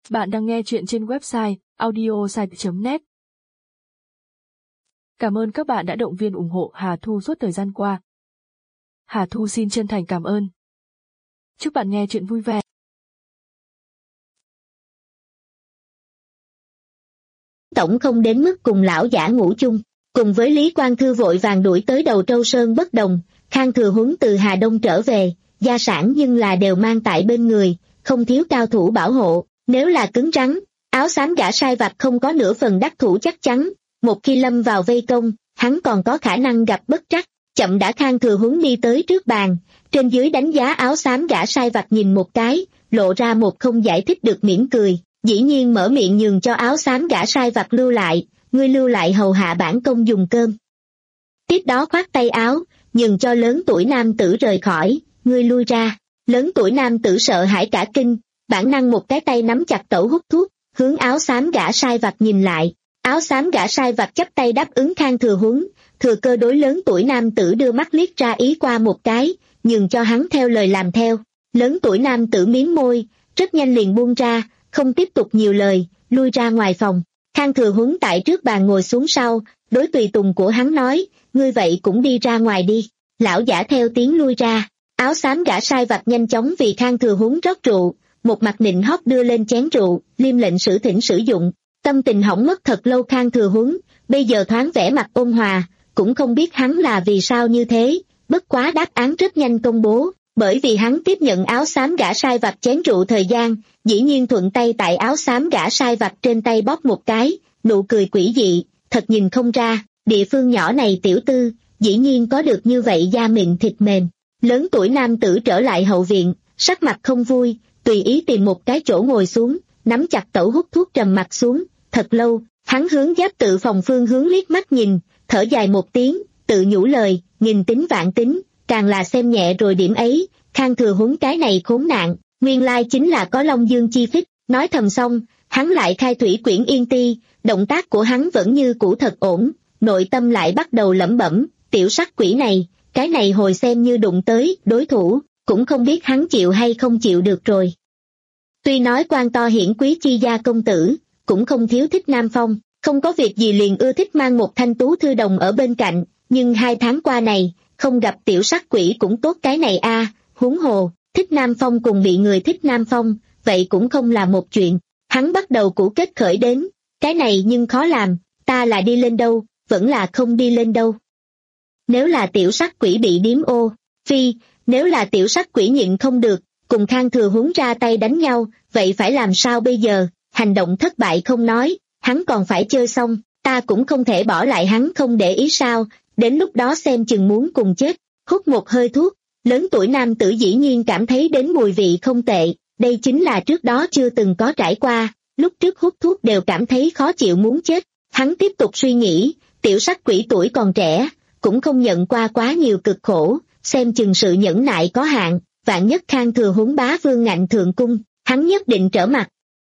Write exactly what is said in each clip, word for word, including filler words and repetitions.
Bạn đang nghe chuyện trên website audiosite chấm net. Cảm ơn các bạn đã động viên ủng hộ Hà Thu suốt thời gian qua. Hà Thu xin chân thành cảm ơn. Chúc bạn nghe chuyện vui vẻ. Tổng không đến mức cùng lão giả ngủ chung, cùng với Lý Quang Thư vội vàng đuổi tới đầu Trâu Sơn bất đồng, Khang Thừa Huấn từ Hà Đông trở về, gia sản nhưng là đều mang tại bên người, không thiếu cao thủ bảo hộ, nếu là cứng rắn, áo xám gã sai vặt không có nửa phần đắc thủ chắc chắn, một khi lâm vào vây công, hắn còn có khả năng gặp bất trắc. Chậm đã Khang Thừa Huấn đi tới trước bàn, trên dưới đánh giá áo xám gã sai vặt nhìn một cái, lộ ra một không giải thích được mỉm cười, dĩ nhiên mở miệng nhường cho áo xám gã sai vặt lưu lại, ngươi lưu lại hầu hạ bản công dùng cơm. Tiếp đó khoát tay áo, nhường cho lớn tuổi nam tử rời khỏi, ngươi lui ra. Lớn tuổi nam tử sợ hãi cả kinh, bản năng một cái tay nắm chặt tẩu hút thuốc, hướng áo xám gã sai vặt nhìn lại. Áo xám gã sai vặt chắp tay đáp ứng Khang Thừa Huấn, thừa cơ đối lớn tuổi nam tử đưa mắt liếc ra ý qua một cái, nhường cho hắn theo lời làm theo. Lớn tuổi nam tử miếm môi, rất nhanh liền buông ra, không tiếp tục nhiều lời, lui ra ngoài phòng. Khang Thừa Huấn tại trước bàn ngồi xuống sau, đối tùy tùng của hắn nói, ngươi vậy cũng đi ra ngoài đi. Lão giả theo tiếng lui ra, áo xám gã sai vặt nhanh chóng vì Khang Thừa Huấn rót rượu, một mặt nịnh hót đưa lên chén rượu, liêm lệnh sử thỉnh sử dụng. Tâm tình hỏng mất thật lâu Khang Thừa Huấn, bây giờ thoáng vẻ mặt ôn hòa, cũng không biết hắn là vì sao như thế, bất quá đáp án rất nhanh công bố, bởi vì hắn tiếp nhận áo xám gã sai vặt chén rượu thời gian, dĩ nhiên thuận tay tại áo xám gã sai vặt trên tay bóp một cái, nụ cười quỷ dị, thật nhìn không ra, địa phương nhỏ này tiểu tư, dĩ nhiên có được như vậy da mịn thịt mềm. Lớn tuổi nam tử trở lại hậu viện, sắc mặt không vui, tùy ý tìm một cái chỗ ngồi xuống, nắm chặt tẩu hút thuốc trầm mặt xuống, thật lâu, hắn hướng giáp tự phòng phương hướng liếc mắt nhìn, thở dài một tiếng, tự nhủ lời, nghìn tính vạn tính, càng là xem nhẹ rồi điểm ấy, Khang Thừa Huấn cái này khốn nạn, nguyên lai chính là có Long Dương chi phích, nói thầm xong, hắn lại khai thủy quyển yên ti, động tác của hắn vẫn như cũ thật ổn, nội tâm lại bắt đầu lẩm bẩm, tiểu sắc quỷ này, cái này hồi xem như đụng tới, đối thủ, cũng không biết hắn chịu hay không chịu được rồi. Tuy nói quan to hiển quý chi gia công tử, cũng không thiếu thích Nam Phong, không có việc gì liền ưa thích mang một thanh tú thư đồng ở bên cạnh, nhưng hai tháng qua này, không gặp tiểu sắc quỷ cũng tốt cái này a, huống hồ, thích Nam Phong cùng bị người thích Nam Phong, vậy cũng không là một chuyện. Hắn bắt đầu cũ kết khởi đến, cái này nhưng khó làm, ta là đi lên đâu, vẫn là không đi lên đâu. Nếu là tiểu sắc quỷ bị điếm ô, phi, nếu là tiểu sắc quỷ nhịn không được, cùng Khang Thừa Huấn ra tay đánh nhau, vậy phải làm sao bây giờ, hành động thất bại không nói, hắn còn phải chơi xong, ta cũng không thể bỏ lại hắn không để ý sao, đến lúc đó xem chừng muốn cùng chết. Hút một hơi thuốc, lớn tuổi nam tử dĩ nhiên cảm thấy đến mùi vị không tệ, đây chính là trước đó chưa từng có trải qua, lúc trước hút thuốc đều cảm thấy khó chịu muốn chết. Hắn tiếp tục suy nghĩ, tiểu sắc quỷ tuổi còn trẻ, cũng không nhận qua quá nhiều cực khổ, xem chừng sự nhẫn nại có hạn, vạn nhất Khang Thừa Huấn bá vương ngạnh thượng cung, hắn nhất định trở mặt.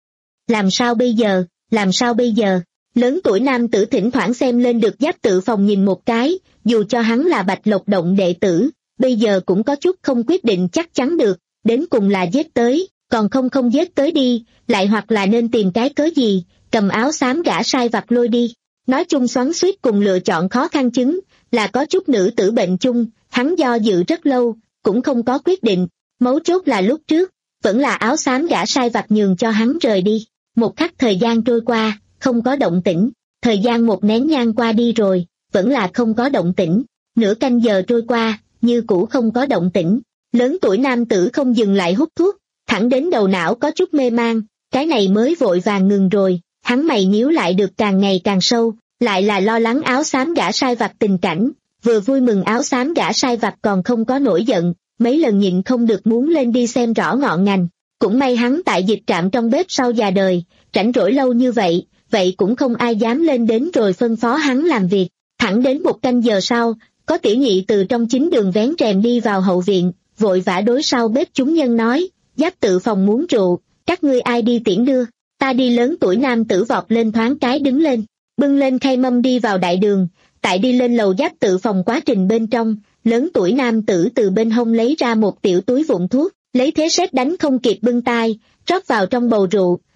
Làm sao bây giờ, làm sao bây giờ, lớn tuổi nam tử thỉnh thoảng xem lên được giáp tự phòng nhìn một cái, dù cho hắn là Bạch Lộc Động đệ tử, bây giờ cũng có chút không quyết định chắc chắn được, đến cùng là giết tới, còn không không giết tới đi, lại hoặc là nên tìm cái cớ gì, cầm áo xám gã sai vặt lôi đi. Nói chung xoắn xuýt cùng lựa chọn khó khăn chứng, là có chút nữ tử bệnh chung, hắn do dự rất lâu, cũng không có quyết định, mấu chốt là lúc trước, vẫn là áo xám gã sai vặt nhường cho hắn rời đi. Một khắc thời gian trôi qua, không có động tĩnh, thời gian một nén nhang qua đi rồi, vẫn là không có động tĩnh, nửa canh giờ trôi qua, như cũ không có động tĩnh, lớn tuổi nam tử không dừng lại hút thuốc, thẳng đến đầu não có chút mê man, cái này mới vội vàng ngừng rồi, hắn mày nhíu lại được càng ngày càng sâu, lại là lo lắng áo xám gã sai vặt tình cảnh, vừa vui mừng áo xám gã sai vặt còn không có nổi giận, mấy lần nhịn không được muốn lên đi xem rõ ngọn ngành. Cũng may hắn tại dịch trạm trong bếp sau già đời, rảnh rỗi lâu như vậy, vậy cũng không ai dám lên đến rồi phân phó hắn làm việc. Thẳng đến một canh giờ sau, có tiểu nhị từ trong chính đường vén rèm đi vào hậu viện, vội vã đối sau bếp chúng nhân nói, giáp tự phòng muốn rượu, các ngươi ai đi tiễn đưa, ta đi. Lớn tuổi nam tử vọt lên thoáng cái đứng lên, bưng lên khay mâm đi vào đại đường, tại đi lên lầu giáp tự phòng quá trình bên trong, lớn tuổi nam tử từ bên hông lấy ra một tiểu túi vụn thuốc, lấy thế sét đánh không kịp bưng tay, rót vào trong bầu rượu,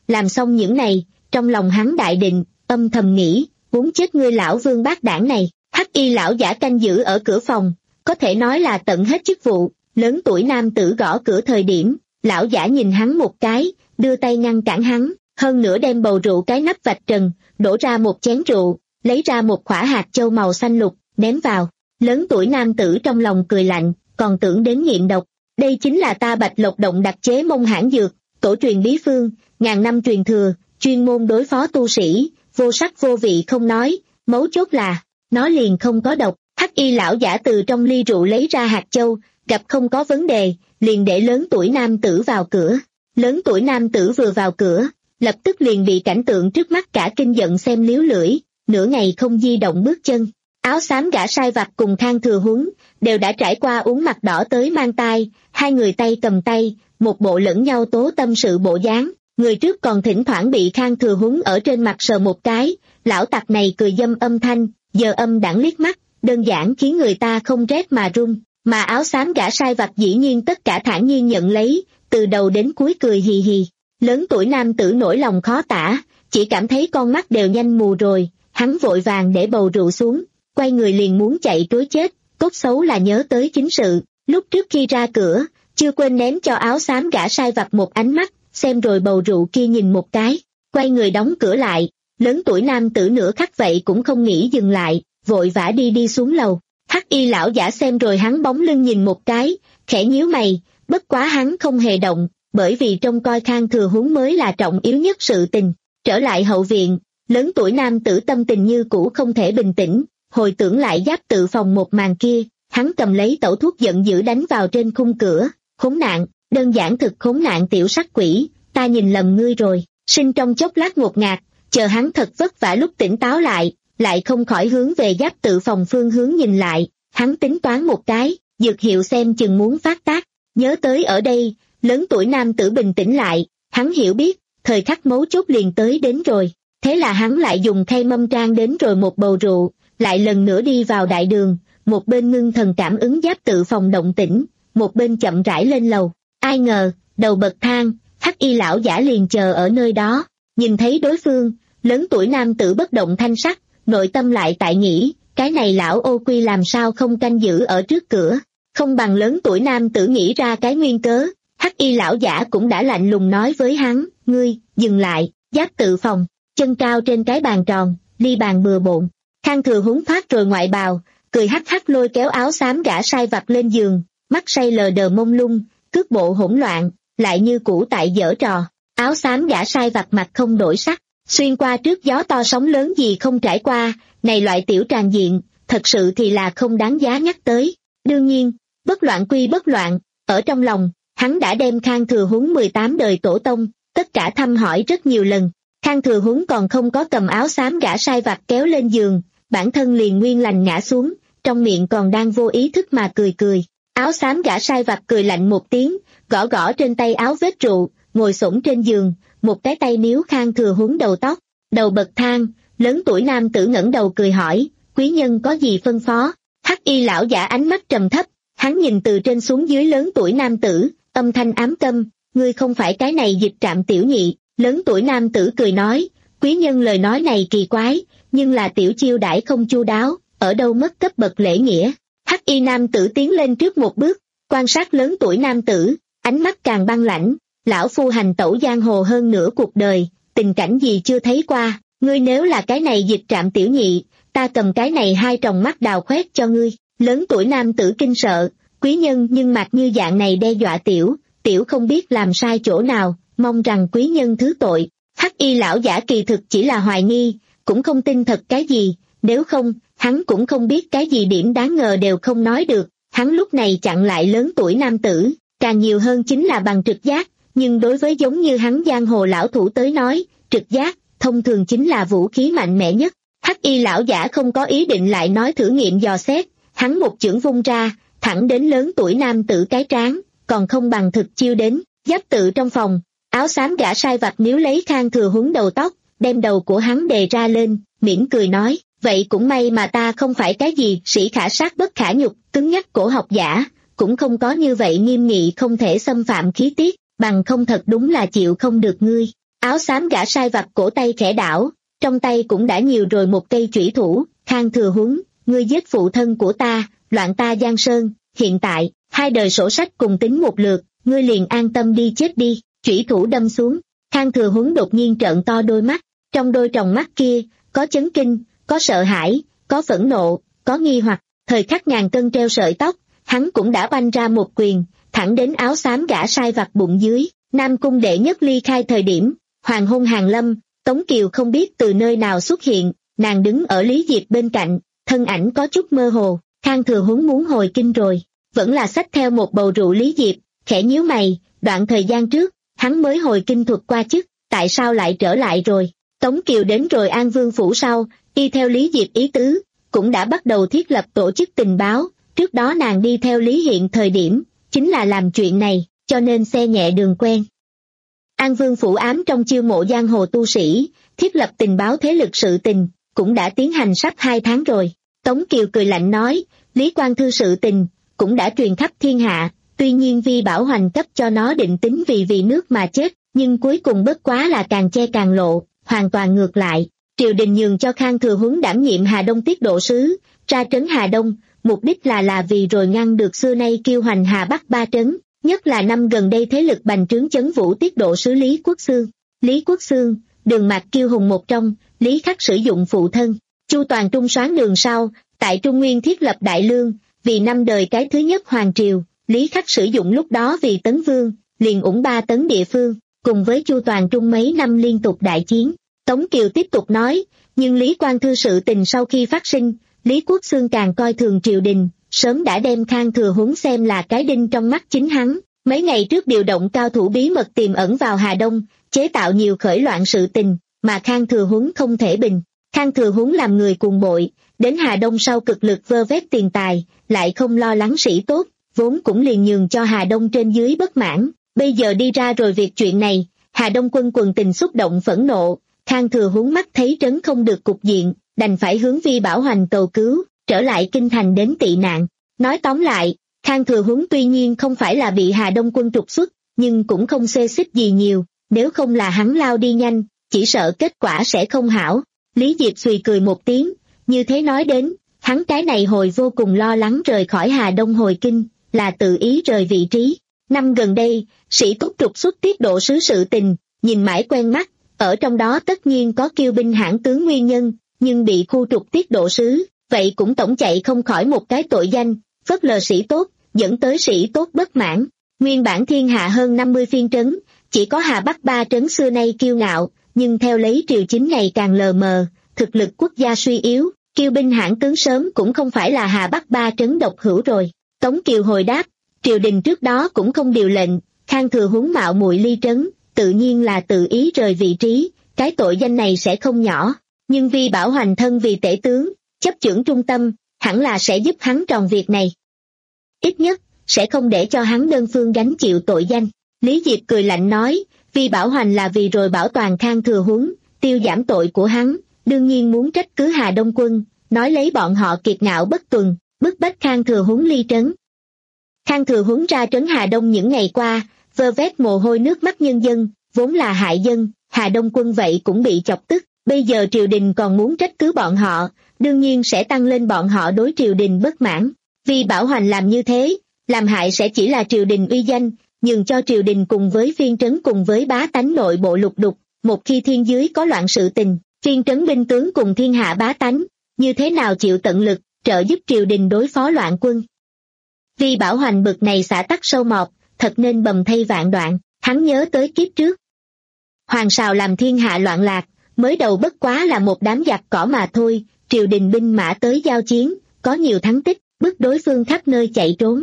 Làm xong những này, trong lòng hắn đại định, âm thầm nghĩ, muốn chết ngươi lão vương bát đảng này. Hắc y lão giả canh giữ ở cửa phòng, có thể nói là tận hết chức vụ. Lớn tuổi nam tử gõ cửa thời điểm, lão giả nhìn hắn một cái, đưa tay ngăn cản hắn, hơn nữa đem bầu rượu cái nắp vạch trần, đổ ra một chén rượu, lấy ra một quả hạt châu màu xanh lục, ném vào. Lớn tuổi nam tử trong lòng cười lạnh, còn tưởng đến nghiện độc. Đây chính là ta Bạch Lộc Động đặc chế mông hãn dược, tổ truyền bí phương, ngàn năm truyền thừa, chuyên môn đối phó tu sĩ, vô sắc vô vị không nói, mấu chốt là, nó liền không có độc. Hắc y lão giả từ trong ly rượu lấy ra hạt châu, gặp không có vấn đề, liền để lớn tuổi nam tử vào cửa. Lớn tuổi nam tử vừa vào cửa, lập tức liền bị cảnh tượng trước mắt cả kinh giận xem liếu lưỡi, nửa ngày không di động bước chân. Áo xám gã sai vặt cùng Khang Thừa Huấn đều đã trải qua uống mặt đỏ tới mang tai, hai người tay cầm tay, một bộ lẫn nhau tố tâm sự bộ dáng. Người trước còn thỉnh thoảng bị Khang Thừa Huấn ở trên mặt sờ một cái, lão tặc này cười dâm âm thanh, giờ âm đãng liếc mắt, đơn giản khiến người ta không rét mà run. Mà áo xám gã sai vặt dĩ nhiên tất cả thản nhiên nhận lấy, từ đầu đến cuối cười hì hì. Lớn tuổi nam tử nỗi lòng khó tả, chỉ cảm thấy con mắt đều nhanh mù rồi, hắn vội vàng để bầu rượu xuống, quay người liền muốn chạy trối chết. Cốt xấu là nhớ tới chính sự, lúc trước khi ra cửa, chưa quên ném cho áo xám gã sai vặt một ánh mắt, xem rồi bầu rượu kia nhìn một cái, quay người đóng cửa lại. Lớn tuổi nam tử nửa khắc vậy cũng không nghĩ dừng lại, vội vã đi đi xuống lầu. Hắc y lão giả xem rồi hắn bóng lưng nhìn một cái, khẽ nhíu mày, bất quá hắn không hề động, bởi vì trông coi Khang Thừa Huấn mới là trọng yếu nhất sự tình. Trở lại hậu viện, lớn tuổi nam tử tâm tình như cũ không thể bình tĩnh, hồi tưởng lại giáp tự phòng một màn kia, hắn cầm lấy tẩu thuốc giận dữ đánh vào trên khung cửa. Khốn nạn, đơn giản thực khốn nạn tiểu sắc quỷ, ta nhìn lầm ngươi rồi. Sinh trong chốc lát ngột ngạt, chờ hắn thật vất vả lúc tỉnh táo lại, lại không khỏi hướng về giáp tự phòng phương hướng nhìn lại. Hắn tính toán một cái, dược hiệu xem chừng muốn phát tác. Nhớ tới ở đây, lớn tuổi nam tử bình tĩnh lại, hắn hiểu biết, thời khắc mấu chốt liền tới đến rồi. Thế là hắn lại dùng khay mâm trang đến rồi một bầu rượu, lại lần nữa đi vào đại đường, một bên ngưng thần cảm ứng giáp tự phòng động tĩnh, một bên chậm rãi lên lầu. Ai ngờ, đầu bậc thang, hắc y lão giả liền chờ ở nơi đó, nhìn thấy đối phương, lớn tuổi nam tử bất động thanh sắc, nội tâm lại tại nghĩ, cái này lão ô quy làm sao không canh giữ ở trước cửa, không bằng lớn tuổi nam tử nghĩ ra cái nguyên cớ. Hắc y lão giả cũng đã lạnh lùng nói với hắn, ngươi, dừng lại. Giáp tự phòng, chân cao trên cái bàn tròn, ly bàn bừa bộn. Khang Thừa Huấn phát rồi ngoại bào, cười hắc hắc lôi kéo áo xám gã sai vặt lên giường, mắt say lờ đờ mông lung, cước bộ hỗn loạn, lại như cũ tại giở trò. Áo xám gã sai vặt mặt không đổi sắc, xuyên qua trước gió to sóng lớn gì không trải qua, này loại tiểu tràn diện, thật sự thì là không đáng giá nhắc tới. Đương nhiên, bất loạn quy bất loạn, ở trong lòng, hắn đã đem Khang Thừa Huấn mười tám đời tổ tông, tất cả thăm hỏi rất nhiều lần. Khang Thừa Huấn còn không có cầm áo xám gã sai vặt kéo lên giường, bản thân liền nguyên lành ngã xuống, trong miệng còn đang vô ý thức mà cười cười. Áo xám gã sai vặt cười lạnh một tiếng, gõ gõ trên tay áo vết rượu, ngồi xổm trên giường, một cái tay níu Khang Thừa Huấn đầu tóc. Đầu bậc thang, lớn tuổi nam tử ngẩng đầu cười hỏi, quý nhân có gì phân phó? Hắc y lão giả ánh mắt trầm thấp, hắn nhìn từ trên xuống dưới lớn tuổi nam tử, âm thanh ám câm, ngươi không phải cái này Dịch Trạm tiểu nhị. Lớn tuổi nam tử cười nói, quý nhân lời nói này kỳ quái, nhưng là tiểu chiêu đãi không chu đáo, ở đâu mất cấp bậc lễ nghĩa. Hắc y nam tử tiến lên trước một bước, quan sát lớn tuổi nam tử, ánh mắt càng băng lãnh, lão phu hành tẩu giang hồ hơn nửa cuộc đời, tình cảnh gì chưa thấy qua, ngươi nếu là cái này Dịch Trạm tiểu nhị, ta cầm cái này hai tròng mắt đào khoét cho ngươi. Lớn tuổi nam tử kinh sợ, quý nhân nhưng mặt như dạng này đe dọa tiểu, tiểu không biết làm sai chỗ nào, mong rằng quý nhân thứ tội. Hắc y lão giả kỳ thực chỉ là hoài nghi, cũng không tin thật cái gì, nếu không, hắn cũng không biết cái gì điểm đáng ngờ đều không nói được. Hắn lúc này chặn lại lớn tuổi nam tử, càng nhiều hơn chính là bằng trực giác, nhưng đối với giống như hắn giang hồ lão thủ tới nói, trực giác, thông thường chính là vũ khí mạnh mẽ nhất. Hắc y lão giả không có ý định lại nói thử nghiệm dò xét, hắn một chưởng vung ra, thẳng đến lớn tuổi nam tử cái trán, còn không bằng thực chiêu đến. Giáp tự trong phòng, áo xám gã sai vặt níu lấy Khang Thừa Huấn đầu tóc, đem đầu của hắn đề ra lên, mỉm cười nói, vậy cũng may mà ta không phải cái gì sĩ khả sát bất khả nhục, cứng nhắc cổ học giả, cũng không có như vậy nghiêm nghị không thể xâm phạm khí tiết, bằng không thật đúng là chịu không được ngươi. Áo xám gã sai vặt cổ tay khẽ đảo, trong tay cũng đã nhiều rồi một cây chủy thủ. Khang Thừa Huấn, ngươi giết phụ thân của ta, loạn ta Giang Sơn, hiện tại, hai đời sổ sách cùng tính một lượt, ngươi liền an tâm đi chết đi. Chủy thủ đâm xuống, Khang Thừa Huấn đột nhiên trợn to đôi mắt, trong đôi tròng mắt kia, có chấn kinh, có sợ hãi, có phẫn nộ, có nghi hoặc. Thời khắc ngàn cân treo sợi tóc, hắn cũng đã banh ra một quyền, thẳng đến áo xám gã sai vặt bụng dưới. Nam cung đệ nhất ly khai thời điểm, hoàng hôn hàng lâm, Tống Kiều không biết từ nơi nào xuất hiện, nàng đứng ở Lý Diệp bên cạnh, thân ảnh có chút mơ hồ. Khang Thừa Huấn muốn hồi kinh rồi, vẫn là xách theo một bầu rượu. Lý Diệp khẽ nhíu mày, đoạn thời gian trước, hắn mới hồi kinh thuật qua chức, tại sao lại trở lại rồi? Tống Kiều đến rồi An Vương phủ sau, y theo Lý Diệp ý tứ, cũng đã bắt đầu thiết lập tổ chức tình báo. Trước đó nàng đi theo Lý Hiện thời điểm, chính là làm chuyện này, cho nên xe nhẹ đường quen. An Vương phủ ám trong chiêu mộ giang hồ tu sĩ, thiết lập tình báo thế lực sự tình, cũng đã tiến hành sắp hai tháng rồi. Tống Kiều cười lạnh nói, Lý Quang Thư sự tình, cũng đã truyền khắp thiên hạ, tuy nhiên Vi Bảo Hoành cấp cho nó định tính vì vì nước mà chết, nhưng cuối cùng bất quá là càng che càng lộ, hoàn toàn ngược lại. Triều đình nhường cho Khang Thừa Huấn đảm nhiệm Hà Đông tiết độ sứ, ra trấn Hà Đông, mục đích là là vì rồi ngăn được xưa nay kiêu hoành Hà Bắc ba trấn, nhất là năm gần đây thế lực bành trướng chấn vũ tiết độ sứ Lý Quốc Xương. Lý Quốc Xương, Đường Mạc Kiêu hùng một trong, Lý Khắc sử dụng phụ thân, Chu Toàn Trung soán đường sau, tại Trung Nguyên thiết lập Đại Lương, vì năm đời cái thứ nhất hoàng triều. Lý Khắc sử dụng lúc đó vì Tấn Vương, liền ủng ba tấn địa phương, cùng với Chu Toàn Trung mấy năm liên tục đại chiến. Tống Kiều tiếp tục nói, nhưng Lý Quang Thư sự tình sau khi phát sinh, Lý Quốc Xương càng coi thường triều đình, sớm đã đem Khang Thừa Huấn xem là cái đinh trong mắt chính hắn. Mấy ngày trước điều động cao thủ bí mật tiềm ẩn vào Hà Đông, chế tạo nhiều khởi loạn sự tình, mà Khang Thừa Huấn không thể bình. Khang Thừa Huấn làm người cuồng bội, đến Hà Đông sau cực lực vơ vét tiền tài, lại không lo lắng sĩ tốt, vốn cũng liền nhường cho Hà Đông trên dưới bất mãn. Bây giờ đi ra rồi việc chuyện này, Hà Đông quân quần tình xúc động phẫn nộ. Khang Thừa Huấn mắt thấy trấn không được cục diện, đành phải hướng Vi Bảo Hoành cầu cứu, trở lại kinh thành đến tị nạn. Nói tóm lại, Khang Thừa Huấn tuy nhiên không phải là bị Hà Đông quân trục xuất, nhưng cũng không xê xích gì nhiều, nếu không là hắn lao đi nhanh, chỉ sợ kết quả sẽ không hảo. Lý Diệp xùy cười một tiếng, như thế nói đến, hắn cái này hồi vô cùng lo lắng rời khỏi Hà Đông hồi kinh, là tự ý rời vị trí. Năm gần đây, sĩ tốt trục xuất tiết độ sứ sự tình, nhìn mãi quen mắt, ở trong đó tất nhiên có kiêu binh hãn tướng nguyên nhân, nhưng bị khu trục tiết độ sứ, vậy cũng tổng chạy không khỏi một cái tội danh, phớt lờ sĩ tốt, dẫn tới sĩ tốt bất mãn. Nguyên bản thiên hạ hơn năm mươi phiên trấn, chỉ có Hà Bắc ba trấn xưa nay kiêu ngạo, nhưng theo lấy triều chính ngày càng lờ mờ, thực lực quốc gia suy yếu, kiêu binh hãn tướng sớm cũng không phải là Hà Bắc ba trấn độc hữu rồi. Tống Kiều hồi đáp, triều đình trước đó cũng không điều lệnh, Khang Thừa Huấn mạo muội ly trấn, tự nhiên là tự ý rời vị trí, cái tội danh này sẽ không nhỏ, nhưng Vi Bảo Hoành thân vì tể tướng, chấp chưởng trung tâm, hẳn là sẽ giúp hắn tròn việc này. Ít nhất, sẽ không để cho hắn đơn phương gánh chịu tội danh. Lý Diệp cười lạnh nói, Vi Bảo Hoành là vì rồi bảo toàn Khang Thừa Huấn, tiêu giảm tội của hắn, đương nhiên muốn trách cứ Hà Đông quân, nói lấy bọn họ kiệt ngạo bất tuần, bức bách Khang Thừa Huấn ly trấn. Khang Thừa Huấn ra trấn Hà Đông những ngày qua, vơ vét mồ hôi nước mắt nhân dân, vốn là hại dân, Hà Đông quân vậy cũng bị chọc tức, bây giờ triều đình còn muốn trách cứ bọn họ, đương nhiên sẽ tăng lên bọn họ đối triều đình bất mãn. Vi Bảo Hoành làm như thế, làm hại sẽ chỉ là triều đình uy danh, nhường cho triều đình cùng với phiên trấn cùng với bá tánh nội bộ lục đục, một khi thiên dưới có loạn sự tình, phiên trấn binh tướng cùng thiên hạ bá tánh, như thế nào chịu tận lực, trợ giúp triều đình đối phó loạn quân. Vi Bảo Hoành bực này xả tắc sâu mọt, thật nên bầm thay vạn đoạn, hắn nhớ tới kiếp trước. Hoàng Sào làm thiên hạ loạn lạc, mới đầu bất quá là một đám giặc cỏ mà thôi, triều đình binh mã tới giao chiến, có nhiều thắng tích, bức đối phương khắp nơi chạy trốn.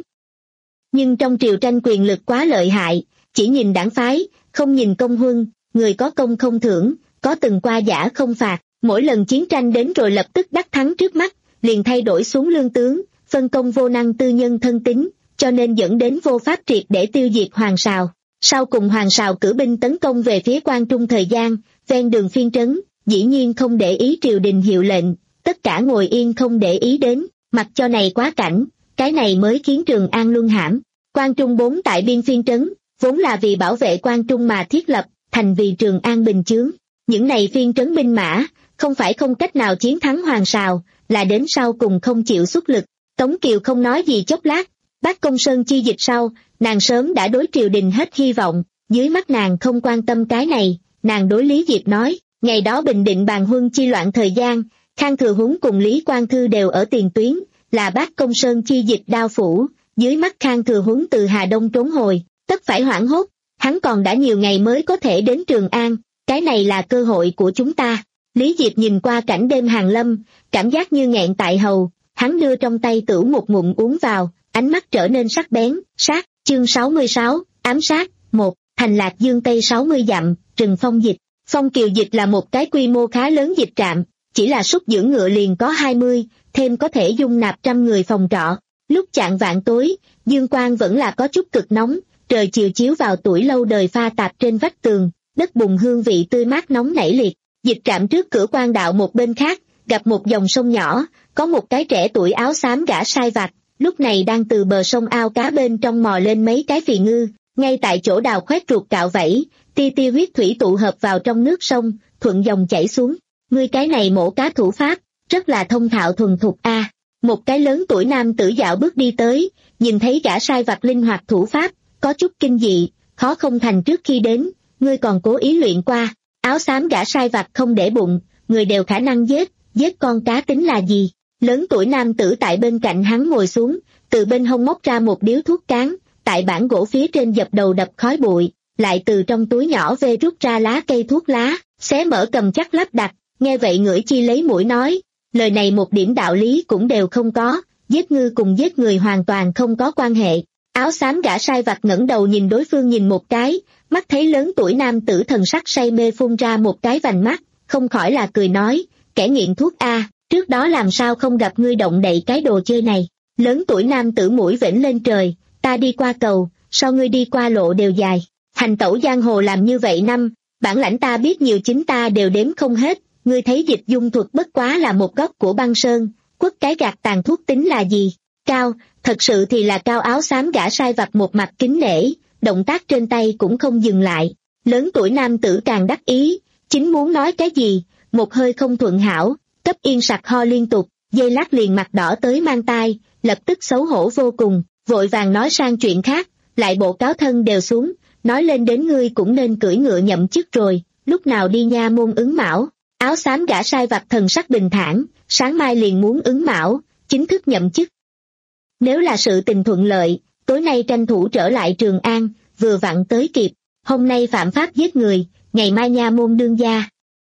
Nhưng trong triều tranh quyền lực quá lợi hại, chỉ nhìn đảng phái, không nhìn công huân, người có công không thưởng, có từng qua giả không phạt, mỗi lần chiến tranh đến rồi lập tức đắc thắng trước mắt, liền thay đổi xuống lương tướng, phân công vô năng tư nhân thân tín, cho nên dẫn đến vô pháp triệt để tiêu diệt Hoàng Sào. Sau cùng Hoàng Sào cử binh tấn công về phía Quan Trung thời gian, ven đường phiên trấn, dĩ nhiên không để ý triều đình hiệu lệnh, tất cả ngồi yên không để ý đến, mặc cho này quá cảnh, cái này mới khiến Trường An luân hãm. Quan Trung bốn tại biên phiên trấn, vốn là vì bảo vệ Quan Trung mà thiết lập, thành vì Trường An bình chướng. Những này phiên trấn binh mã, không phải không cách nào chiến thắng Hoàng Sào, là đến sau cùng không chịu xuất lực. Tống Kiều không nói gì chốc lát, Bác Công Sơn chi dịch sau, nàng sớm đã đối triều đình hết hy vọng, dưới mắt nàng không quan tâm cái này, nàng đối Lý Diệp nói, ngày đó Bình Định Bàn Huân chi loạn thời gian, Khang Thừa Huấn cùng Lý Quang Thư đều ở tiền tuyến, là Bác Công Sơn chi dịch đao phủ, dưới mắt Khang Thừa Huấn từ Hà Đông trốn hồi, tất phải hoảng hốt, hắn còn đã nhiều ngày mới có thể đến Trường An, cái này là cơ hội của chúng ta. Lý Diệp nhìn qua cảnh đêm hàng lâm, cảm giác như nghẹn tại hầu, hắn đưa trong tay tửu một ngụm uống vào, ánh mắt trở nên sắc bén, sát, chương sáu mươi sáu, ám sát, một, thành Lạc Dương Tây sáu mươi dặm, rừng phong dịch. Phong Kiều Dịch là một cái quy mô khá lớn dịch trạm, chỉ là súc dưỡng ngựa liền có hai mươi, thêm có thể dung nạp trăm người phòng trọ. Lúc chạng vạng tối, dương quang vẫn là có chút cực nóng, trời chiều chiếu vào tuổi lâu đời pha tạp trên vách tường, đất bùn hương vị tươi mát nóng nảy liệt. Dịch trạm trước cửa quan đạo một bên khác, gặp một dòng sông nhỏ, có một cái trẻ tuổi áo xám gã sai vặt, lúc này đang từ bờ sông ao cá bên trong mò lên mấy cái phì ngư, ngay tại chỗ đào khoét ruột cạo vẫy, tia tia huyết thủy tụ hợp vào trong nước sông, thuận dòng chảy xuống. Ngươi cái này mổ cá thủ pháp, rất là thông thạo thuần thục a. À. Một cái lớn tuổi nam tử dạo bước đi tới, nhìn thấy gã sai vặt linh hoạt thủ pháp, có chút kinh dị, khó không thành trước khi đến, ngươi còn cố ý luyện qua. Áo xám gã sai vặt không để bụng, người đều khả năng giết, giết con cá tính là gì? Lớn tuổi nam tử tại bên cạnh hắn ngồi xuống, từ bên hông móc ra một điếu thuốc cán, tại bản gỗ phía trên dập đầu đập khói bụi, lại từ trong túi nhỏ về rút ra lá cây thuốc lá, xé mở cầm chắc lắp đặt, nghe vậy ngửi chi lấy mũi nói, lời này một điểm đạo lý cũng đều không có, giết ngư cùng giết người hoàn toàn không có quan hệ. Áo xám gã sai vặt ngẩng đầu nhìn đối phương nhìn một cái, mắt thấy lớn tuổi nam tử thần sắc say mê phun ra một cái vành mắt, không khỏi là cười nói, kẻ nghiện thuốc a, trước đó làm sao không gặp ngươi động đậy cái đồ chơi này. Lớn tuổi nam tử mũi vểnh lên trời, ta đi qua cầu, sao ngươi đi qua lộ đều dài, hành tẩu giang hồ làm như vậy năm, bản lãnh ta biết nhiều chính ta đều đếm không hết, ngươi thấy dịch dung thuật bất quá là một góc của băng sơn, quất cái gạt tàn thuốc tính là gì, cao, thật sự thì là cao. Áo xám gã sai vặt một mặt kính nể, động tác trên tay cũng không dừng lại, lớn tuổi nam tử càng đắc ý, chính muốn nói cái gì, một hơi không thuận hảo, cấp yên sặc ho liên tục, dây lát liền mặt đỏ tới mang tai, lập tức xấu hổ vô cùng, vội vàng nói sang chuyện khác, lại bộ cáo thân đều xuống, nói lên đến ngươi cũng nên cưỡi ngựa nhậm chức rồi, lúc nào đi nha môn ứng mão. Áo xám gã sai vặt thần sắc bình thản, sáng mai liền muốn ứng mão, chính thức nhậm chức. Nếu là sự tình thuận lợi, tối nay tranh thủ trở lại Trường An, vừa vặn tới kịp, hôm nay phạm pháp giết người, ngày mai nha môn đương gia.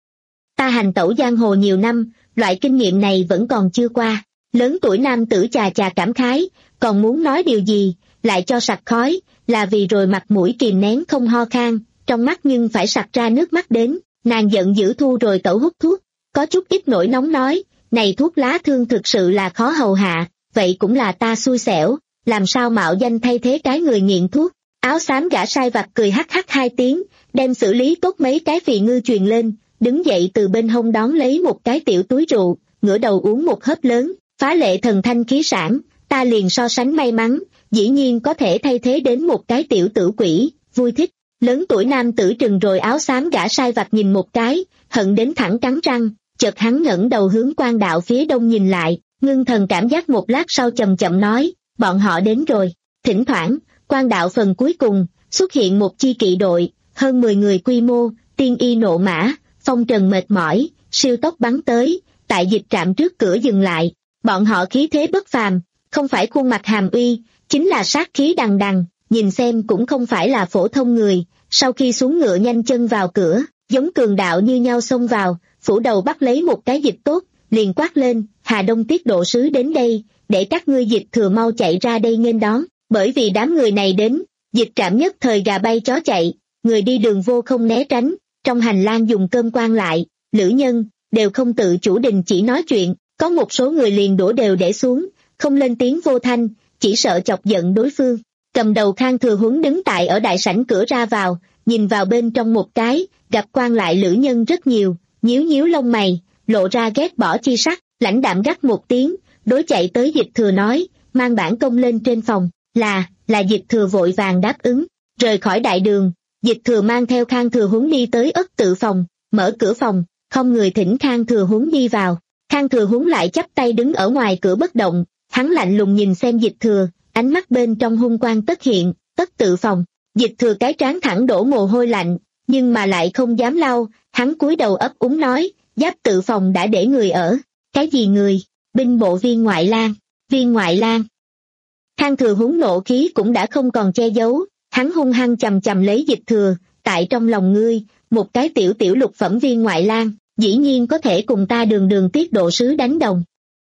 Ta hành tẩu giang hồ nhiều năm, loại kinh nghiệm này vẫn còn chưa qua. Lớn tuổi nam tử chà chà cảm khái, còn muốn nói điều gì, lại cho sặc khói, là vì rồi mặt mũi kìm nén không ho khan, trong mắt nhưng phải sặc ra nước mắt đến. Nàng giận dữ thu rồi tẩu hút thuốc, có chút ít nổi nóng nói, này thuốc lá thương thực sự là khó hầu hạ, vậy cũng là ta xui xẻo, làm sao mạo danh thay thế cái người nghiện thuốc. Áo xám gã sai vặt cười hắc hắc hai tiếng, đem xử lý tốt mấy cái phì ngư truyền lên, đứng dậy từ bên hông đón lấy một cái tiểu túi rượu, ngửa đầu uống một hớp lớn, phá lệ thần thanh khí sản, ta liền so sánh may mắn, dĩ nhiên có thể thay thế đến một cái tiểu tử quỷ, vui thích. Lớn tuổi nam tử trừng rồi áo xám gã sai vặt nhìn một cái, hận đến thẳng cắn răng, chợt hắn ngẩng đầu hướng quan đạo phía đông nhìn lại, ngưng thần cảm giác một lát sau chậm chậm nói, bọn họ đến rồi. Thỉnh thoảng, quan đạo phần cuối cùng, xuất hiện một chi kỵ đội, hơn mười người quy mô, tiên y nộ mã, phong trần mệt mỏi, siêu tốc bắn tới, tại dịch trạm trước cửa dừng lại. Bọn họ khí thế bất phàm, không phải khuôn mặt hàm uy, chính là sát khí đằng đằng, nhìn xem cũng không phải là phổ thông người. Sau khi xuống ngựa nhanh chân vào cửa, giống cường đạo như nhau xông vào, phủ đầu bắt lấy một cái dịch tốt, liền quát lên, Hà Đông tiết độ sứ đến đây, để các ngươi dịch thừa mau chạy ra đây nghênh đón. Bởi vì đám người này đến, dịch trạm nhất thời gà bay chó chạy, người đi đường vô không né tránh, trong hành lang dùng cơm quan lại, lữ nhân, đều không tự chủ đình chỉ nói chuyện, có một số người liền đổ đều để xuống, không lên tiếng vô thanh, chỉ sợ chọc giận đối phương. Cầm đầu Khang Thừa Huấn đứng tại ở đại sảnh cửa ra vào, nhìn vào bên trong một cái, gặp quan lại lữ nhân rất nhiều, nhíu nhíu lông mày, lộ ra ghét bỏ chi sắc, lãnh đạm gắt một tiếng, đối chạy tới Dịch Thừa nói, mang bản công lên trên phòng, là, là Dịch Thừa vội vàng đáp ứng, rời khỏi đại đường, Dịch Thừa mang theo Khang Thừa Huống đi tới ất tự phòng, mở cửa phòng, không người thỉnh Khang Thừa Huống đi vào. Khang Thừa Huống lại chắp tay đứng ở ngoài cửa bất động, hắn lạnh lùng nhìn xem Dịch Thừa, ánh mắt bên trong hung quang tất hiện. Ất tự phòng, Dịch Thừa cái trán thẳng đổ mồ hôi lạnh, nhưng mà lại không dám lau, hắn cúi đầu ấp úng nói, giáp tự phòng đã để người ở. Cái gì người? Binh bộ viên ngoại lang. Viên ngoại lang. Khang Thừa Huống nộ khí cũng đã không còn che giấu, hắn hung hăng chầm chầm lấy Dịch Thừa, tại trong lòng ngươi, một cái tiểu tiểu lục phẩm viên ngoại lang, dĩ nhiên có thể cùng ta đường đường tiết độ sứ đánh đồng.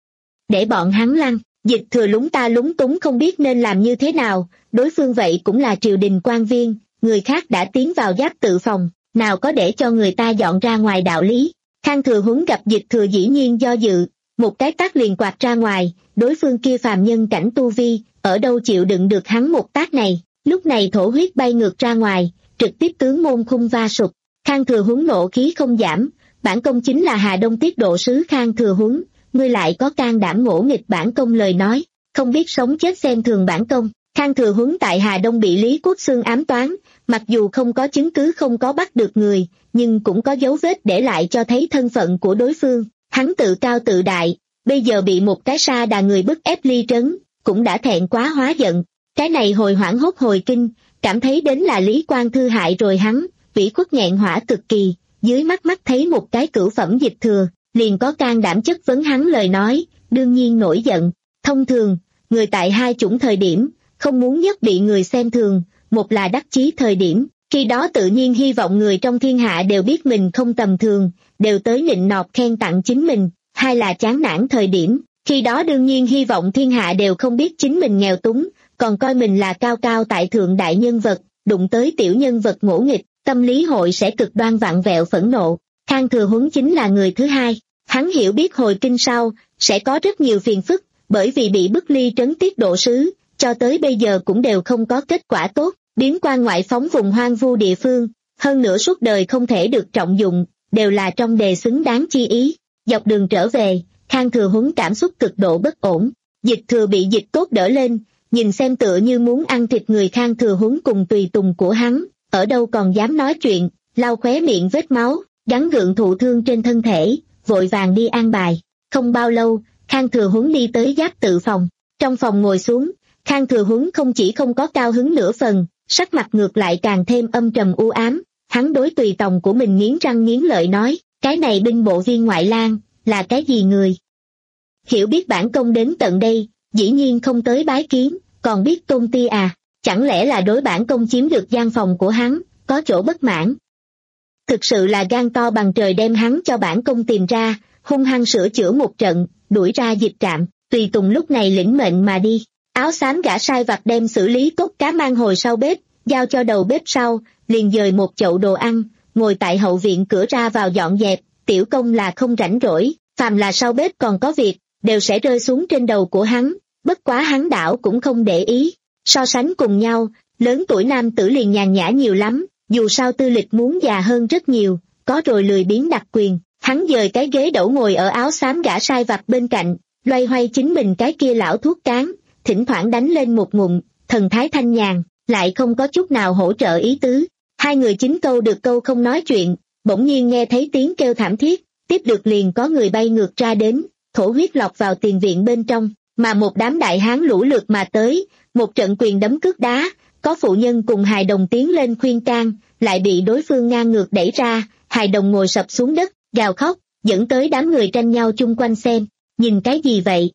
Để bọn hắn lăn. Dịch Thừa lúng ta lúng túng không biết nên làm như thế nào, đối phương vậy cũng là triều đình quan viên, người khác đã tiến vào giáp tự phòng, nào có để cho người ta dọn ra ngoài đạo lý. Khang Thừa Huống gặp Dịch Thừa dĩ nhiên do dự, một cái tát liền quạt ra ngoài, đối phương kia phàm nhân cảnh tu vi, ở đâu chịu đựng được hắn một tát này, lúc này thổ huyết bay ngược ra ngoài, trực tiếp tướng môn khung va sụp. Khang Thừa Huống nộ khí không giảm, bản công chính là Hà Đông tiết độ sứ Khang Thừa Huống, ngươi lại có can đảm ngỗ nghịch bản công lời nói, không biết sống chết xem thường bản công. Khang Thừa Huống tại Hà Đông bị Lý Quốc Xương ám toán, mặc dù không có chứng cứ không có bắt được người, nhưng cũng có dấu vết để lại cho thấy thân phận của đối phương. Hắn tự cao tự đại, bây giờ bị một cái sa đà người bức ép ly trấn, cũng đã thẹn quá hóa giận. Cái này hồi hoảng hốt hồi kinh, cảm thấy đến là Lý Quang Thư hại rồi hắn, ủy khuất nghẹn hỏa cực kỳ, dưới mắt mắt thấy một cái cửu phẩm Dịch Thừa, liền có can đảm chất vấn hắn lời nói, đương nhiên nổi giận. Thông thường, người tại hai chủng thời điểm, không muốn nhất bị người xem thường, một là đắc chí thời điểm, khi đó tự nhiên hy vọng người trong thiên hạ đều biết mình không tầm thường, đều tới nịnh nọt khen tặng chính mình, hai là chán nản thời điểm, khi đó đương nhiên hy vọng thiên hạ đều không biết chính mình nghèo túng, còn coi mình là cao cao tại thượng đại nhân vật, đụng tới tiểu nhân vật ngỗ nghịch, tâm lý hội sẽ cực đoan vặn vẹo phẫn nộ. Khang Thừa Huống chính là người thứ hai, hắn hiểu biết hồi kinh sau, sẽ có rất nhiều phiền phức, bởi vì bị bức ly trấn tiết độ sứ, cho tới bây giờ cũng đều không có kết quả tốt, biến quan ngoại phóng vùng hoang vu địa phương, hơn nữa suốt đời không thể được trọng dụng, đều là trong đề xứng đáng chi ý. Dọc đường trở về, Khang Thừa Huống cảm xúc cực độ bất ổn, Dịch Thừa bị Dịch Tốt đỡ lên, nhìn xem tựa như muốn ăn thịt người. Khang Thừa Huống cùng tùy tùng của hắn, ở đâu còn dám nói chuyện, lau khóe miệng vết máu, gắng gượng thụ thương trên thân thể, vội vàng đi an bài. Không bao lâu, Khang Thừa Huống đi tới giáp tự phòng, trong phòng ngồi xuống, Khang Thừa Huống không chỉ không có cao hứng nửa phần, sắc mặt ngược lại càng thêm âm trầm u ám, hắn đối tùy tòng của mình nghiến răng nghiến lợi nói, cái này binh bộ viên ngoại lang, là cái gì người? Hiểu biết bản công đến tận đây, dĩ nhiên không tới bái kiến, còn biết tôn ti à, chẳng lẽ là đối bản công chiếm được gian phòng của hắn, có chỗ bất mãn? Thực sự là gan to bằng trời đem hắn cho bản công tìm ra, hung hăng sửa chữa một trận, đuổi ra dịch trạm, tùy tùng lúc này lĩnh mệnh mà đi. Áo xám gã sai vặt đem xử lý cốt cá mang hồi sau bếp, giao cho đầu bếp sau, liền dời một chậu đồ ăn, ngồi tại hậu viện cửa ra vào dọn dẹp. Tiểu công là không rảnh rỗi, phàm là sau bếp còn có việc, đều sẽ rơi xuống trên đầu của hắn, bất quá hắn đảo cũng không để ý. So sánh cùng nhau, lớn tuổi nam tử liền nhàn nhã nhiều lắm, dù sao tư lịch muốn già hơn rất nhiều, có rồi lười biếng đặc quyền. Hắn dời cái ghế đẩu ngồi ở áo xám gã sai vặt bên cạnh, loay hoay chính mình cái kia lão thuốc cán, thỉnh thoảng đánh lên một ngụm, thần thái thanh nhàn, lại không có chút nào hỗ trợ ý tứ. Hai người chính câu được câu không nói chuyện, bỗng nhiên nghe thấy tiếng kêu thảm thiết, tiếp được liền có người bay ngược ra đến, thổ huyết lọt vào tiền viện bên trong, mà một đám đại hán lũ lượt mà tới, một trận quyền đấm cước đá, có phụ nhân cùng hài đồng tiến lên khuyên can, lại bị đối phương ngang ngược đẩy ra, hài đồng ngồi sập xuống đất, gào khóc, dẫn tới đám người tranh nhau chung quanh xem, nhìn cái gì vậy?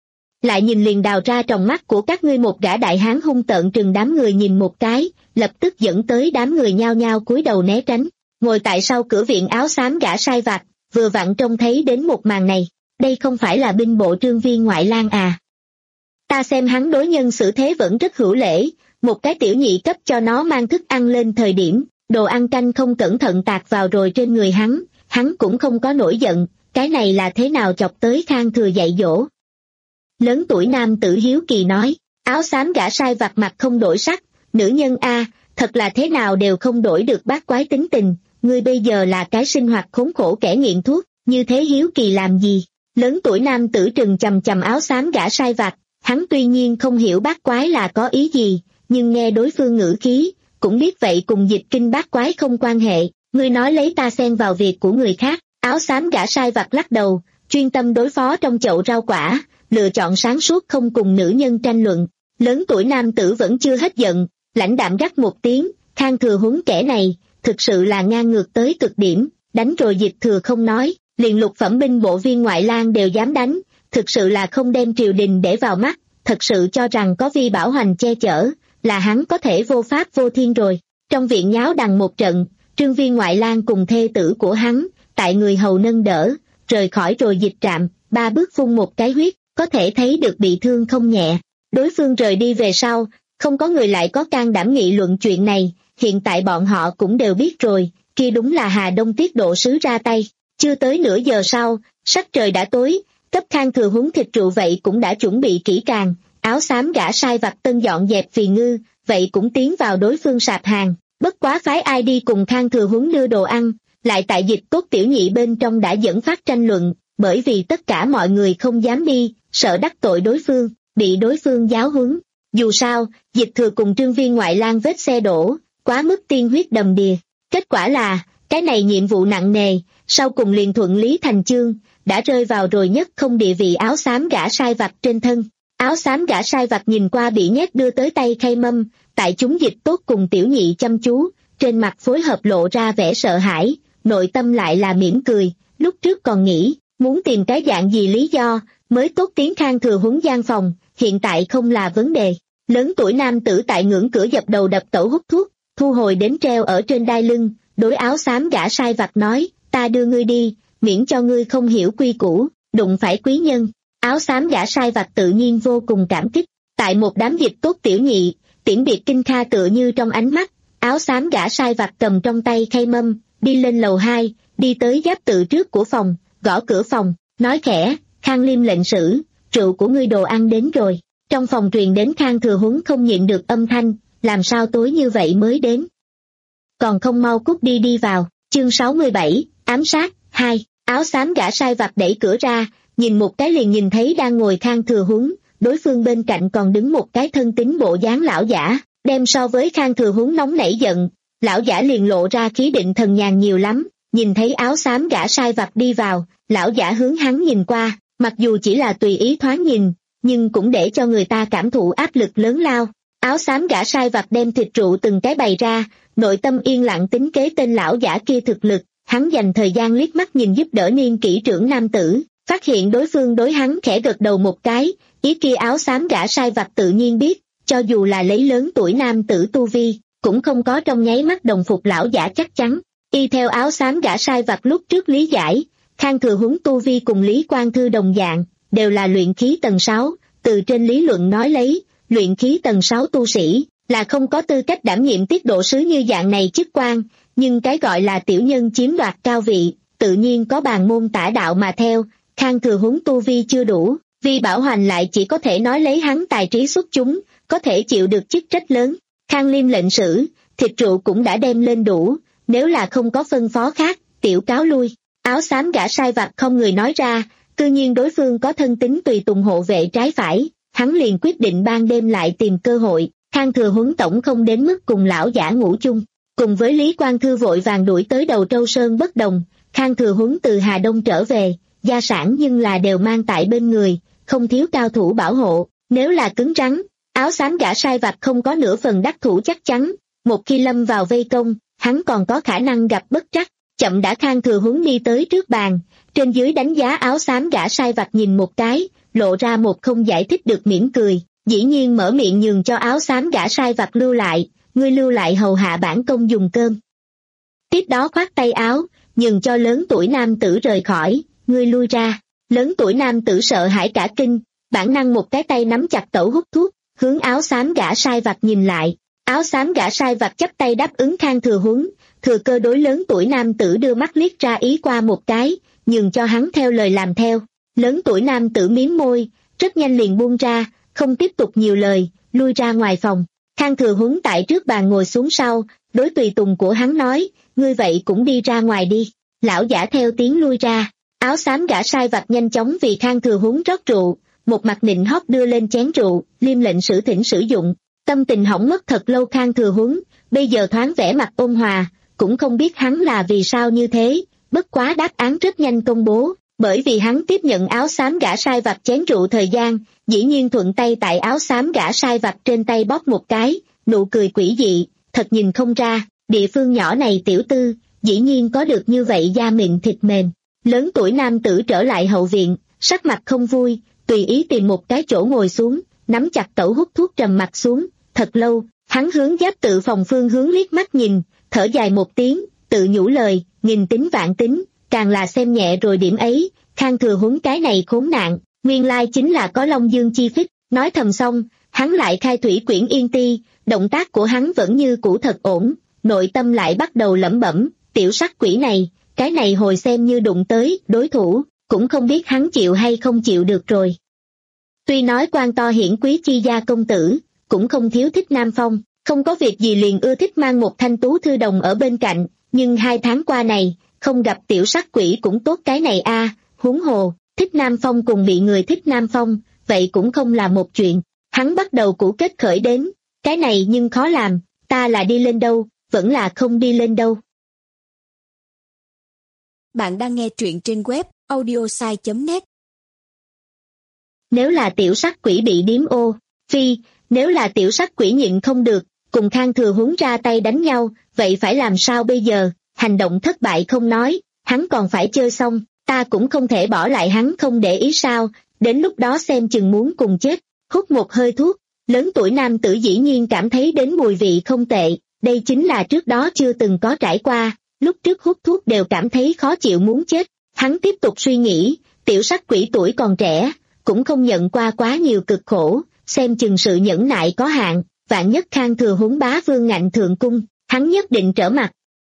Lại nhìn liền đào ra tròng mắt của các ngươi. Một gã đại hán hung tợn trừng đám người nhìn một cái, lập tức dẫn tới đám người nhao nhao cúi đầu né tránh. Ngồi tại sau cửa viện áo xám gã sai vặt, vừa vặn trông thấy đến một màn này, đây không phải là binh bộ trương viên ngoại lang à? Ta xem hắn đối nhân xử thế vẫn rất hữu lễ, một cái tiểu nhị cấp cho nó mang thức ăn lên thời điểm, đồ ăn canh không cẩn thận tạt vào rồi trên người hắn, hắn cũng không có nổi giận, cái này là thế nào chọc tới Khang Thừa dạy dỗ? Lớn tuổi nam tử hiếu kỳ nói, áo xám gã sai vặt mặt không đổi sắc, nữ nhân a, thật là thế nào đều không đổi được bát quái tính tình, ngươi bây giờ là cái sinh hoạt khốn khổ kẻ nghiện thuốc, như thế hiếu kỳ làm gì? Lớn tuổi nam tử trừng chầm chầm áo xám gã sai vặt, hắn tuy nhiên không hiểu bát quái là có ý gì, nhưng nghe đối phương ngữ khí, cũng biết vậy cùng dịch kinh bát quái không quan hệ, ngươi nói lấy ta xen vào việc của người khác. Áo xám gã sai vặt lắc đầu, chuyên tâm đối phó trong chậu rau quả, lựa chọn sáng suốt không cùng nữ nhân tranh luận. Lớn tuổi nam tử vẫn chưa hết giận, lãnh đạm gắt một tiếng, Khang Thừa Huấn kẻ này, thực sự là ngang ngược tới cực điểm, đánh rồi dịch thừa không nói, liền lục phẩm binh bộ viên ngoại lang đều dám đánh, thực sự là không đem triều đình để vào mắt, thật sự cho rằng có Vi Bảo Hoành che chở, là hắn có thể vô pháp vô thiên rồi. Trong viện nháo đằng một trận, Trương viên ngoại lang cùng thê tử của hắn, tại người hầu nâng đỡ, rời khỏi rồi dịch trạm, ba bước phun một cái huyết, có thể thấy được bị thương không nhẹ. Đối phương rời đi về sau, không có người lại có can đảm nghị luận chuyện này, hiện tại bọn họ cũng đều biết rồi, kia đúng là Hà Đông tiết độ sứ ra tay. Chưa tới nửa giờ sau, sắc trời đã tối, cấp Khang Thừa Huấn thịt rượu vậy cũng đã chuẩn bị kỹ càng, áo xám gã sai vặt tân dọn dẹp phì ngư, vậy cũng tiến vào đối phương sạp hàng, bất quá phái ai đi cùng Khang Thừa Huấn đưa đồ ăn, lại tại dịch cốt tiểu nhị bên trong đã dẫn phát tranh luận, bởi vì tất cả mọi người không dám đi, sợ đắc tội đối phương, bị đối phương giáo huấn. Dù sao, dịch thừa cùng Trương viên ngoại lang vết xe đổ, quá mức tiên huyết đầm đìa. Kết quả là, cái này nhiệm vụ nặng nề, sau cùng liền thuận lý thành chương, đã rơi vào rồi nhất không địa vị áo xám gã sai vặt trên thân. Áo xám gã sai vặt nhìn qua bị nhét đưa tới tay khay mâm, tại chúng dịch tốt cùng tiểu nhị chăm chú, trên mặt phối hợp lộ ra vẻ sợ hãi, nội tâm lại là mỉm cười, lúc trước còn nghĩ, muốn tìm cái dạng gì lý do, mới tốt tiếng Khang Thừa Huấn gian phòng, hiện tại không là vấn đề. Lớn tuổi nam tử tại ngưỡng cửa dập đầu đập tẩu hút thuốc, thu hồi đến treo ở trên đai lưng, đối áo xám gã sai vặt nói, ta đưa ngươi đi, miễn cho ngươi không hiểu quy củ, đụng phải quý nhân. Áo xám gã sai vặt tự nhiên vô cùng cảm kích, tại một đám dịch tốt tiểu nhị, tiễn biệt kinh kha tựa như trong ánh mắt, áo xám gã sai vặt cầm trong tay khay mâm, đi lên lầu hai, đi tới giáp tự trước của phòng, gõ cửa phòng, nói khẽ, Khang Liêm lệnh sử, rượu của ngươi đồ ăn đến rồi. Trong phòng truyền đến Khang Thừa Huấn không nhịn được âm thanh, làm sao tối như vậy mới đến. Còn không mau cút đi đi vào, chương sáu mươi bảy, ám sát, hai, áo xám gã sai vặt đẩy cửa ra, nhìn một cái liền nhìn thấy đang ngồi Khang Thừa Huấn, đối phương bên cạnh còn đứng một cái thân tín bộ dáng lão giả, đem so với Khang Thừa Huấn nóng nảy giận, lão giả liền lộ ra khí định thần nhàn nhiều lắm, nhìn thấy áo xám gã sai vặt đi vào, lão giả hướng hắn nhìn qua, mặc dù chỉ là tùy ý thoáng nhìn, nhưng cũng để cho người ta cảm thụ áp lực lớn lao. Áo xám gã sai vặt đem thịt rượu từng cái bày ra, nội tâm yên lặng tính kế tên lão giả kia thực lực, hắn dành thời gian liếc mắt nhìn giúp đỡ niên kỹ trưởng nam tử, phát hiện đối phương đối hắn khẽ gật đầu một cái, ý kia áo xám gã sai vặt tự nhiên biết, cho dù là lấy lớn tuổi nam tử tu vi, cũng không có trong nháy mắt đồng phục lão giả chắc chắn. Y theo áo xám gã sai vặt lúc trước lý giải, Khang Thừa Huấn tu vi cùng Lý Quang Thư đồng dạng, đều là luyện khí tầng sáu, từ trên lý luận nói lấy, luyện khí tầng sáu tu sĩ, là không có tư cách đảm nhiệm tiết độ sứ như dạng này chức quan, nhưng cái gọi là tiểu nhân chiếm đoạt cao vị, tự nhiên có bàn môn tả đạo mà theo, Khang Thừa Huấn tu vi chưa đủ, Vi Bảo Hoành lại chỉ có thể nói lấy hắn tài trí xuất chúng, có thể chịu được chức trách lớn. Khang Liêm lệnh sử, thịt rượu cũng đã đem lên đủ, nếu là không có phân phó khác, tiểu cáo lui. Áo xám gã sai vặt không người nói ra, cư nhiên đối phương có thân tính tùy tùng hộ vệ trái phải, hắn liền quyết định ban đêm lại tìm cơ hội. Khang Thừa Huấn tổng không đến mức cùng lão giả ngủ chung, cùng với Lý Quang Thư vội vàng đuổi tới Đầu Trâu Sơn bất đồng, Khang Thừa Huấn từ Hà Đông trở về, gia sản nhưng là đều mang tại bên người, không thiếu cao thủ bảo hộ, nếu là cứng rắn, áo xám gã sai vặt không có nửa phần đắc thủ chắc chắn, một khi lâm vào vây công, hắn còn có khả năng gặp bất trắc. Chậm đã Khang Thừa Huấn đi tới trước bàn, trên dưới đánh giá áo xám gã sai vặt nhìn một cái, lộ ra một không giải thích được mỉm cười, dĩ nhiên mở miệng nhường cho áo xám gã sai vặt lưu lại, ngươi lưu lại hầu hạ bản công dùng cơm. Tiếp đó khoát tay áo, nhường cho lớn tuổi nam tử rời khỏi, ngươi lui ra. Lớn tuổi nam tử sợ hãi cả kinh, bản năng một cái tay nắm chặt tẩu hút thuốc, hướng áo xám gã sai vặt nhìn lại. Áo xám gã sai vặt chắp tay đáp ứng Khang Thừa Huấn, thừa cơ đối lớn tuổi nam tử đưa mắt liếc ra ý qua một cái, nhường cho hắn theo lời làm theo. Lớn tuổi nam tử miếm môi, rất nhanh liền buông ra, không tiếp tục nhiều lời, lui ra ngoài phòng. Khang Thừa Huấn tại trước bàn ngồi xuống sau, đối tùy tùng của hắn nói, ngươi vậy cũng đi ra ngoài đi. Lão giả theo tiếng lui ra, áo xám gã sai vặt nhanh chóng vì Khang Thừa Huấn rót rượu, một mặt nịnh hót đưa lên chén rượu, Liêm lệnh sử thỉnh sử dụng. Tâm tình hỏng mất thật lâu Khang Thừa Huấn, bây giờ thoáng vẻ mặt ôn hòa, cũng không biết hắn là vì sao như thế, bất quá đáp án rất nhanh công bố, bởi vì hắn tiếp nhận áo xám gã sai vặt chén rượu thời gian, dĩ nhiên thuận tay tại áo xám gã sai vặt trên tay bóp một cái, nụ cười quỷ dị, thật nhìn không ra, địa phương nhỏ này tiểu tư, dĩ nhiên có được như vậy da mịn thịt mềm. Lớn tuổi nam tử trở lại hậu viện, sắc mặt không vui, tùy ý tìm một cái chỗ ngồi xuống, nắm chặt tẩu hút thuốc trầm mặt xuống, thật lâu, hắn hướng giáp tự phòng phương hướng liếc mắt nhìn, thở dài một tiếng, tự nhủ lời, nghìn tính vạn tính, càng là xem nhẹ rồi điểm ấy, Khang Thừa Huấn cái này khốn nạn, nguyên lai chính là có Long Dương chi phích, nói thầm xong, hắn lại khai thủy quyển yên ti, động tác của hắn vẫn như cũ thật ổn, nội tâm lại bắt đầu lẩm bẩm, tiểu sắc quỷ này, cái này hồi xem như đụng tới, đối thủ, cũng không biết hắn chịu hay không chịu được rồi. Tuy nói quan to hiển quý chi gia công tử, cũng không thiếu thích Nam Phong, không có việc gì liền ưa thích mang một thanh tú thư đồng ở bên cạnh, nhưng hai tháng qua này, không gặp tiểu sắc quỷ cũng tốt cái này a, huống hồ, thích Nam Phong cùng bị người thích Nam Phong, vậy cũng không là một chuyện, hắn bắt đầu cũ kết khởi đến, cái này nhưng khó làm, ta là đi lên đâu, vẫn là không đi lên đâu. Bạn đang nghe truyện trên web audiosai chấm net. Nếu là tiểu sắc quỷ bị điếm ô, phi, nếu là tiểu sắc quỷ nhịn không được, cùng Khang Thừa Huấn ra tay đánh nhau, vậy phải làm sao bây giờ, hành động thất bại không nói, hắn còn phải chơi xong, ta cũng không thể bỏ lại hắn không để ý sao, đến lúc đó xem chừng muốn cùng chết, hút một hơi thuốc, lớn tuổi nam tử dĩ nhiên cảm thấy đến mùi vị không tệ, đây chính là trước đó chưa từng có trải qua, lúc trước hút thuốc đều cảm thấy khó chịu muốn chết, hắn tiếp tục suy nghĩ, tiểu sắc quỷ tuổi còn trẻ, cũng không nhận qua quá nhiều cực khổ, xem chừng sự nhẫn nại có hạn, vạn nhất Khang Thừa Huấn bá vương ngạnh thượng cung, hắn nhất định trở mặt.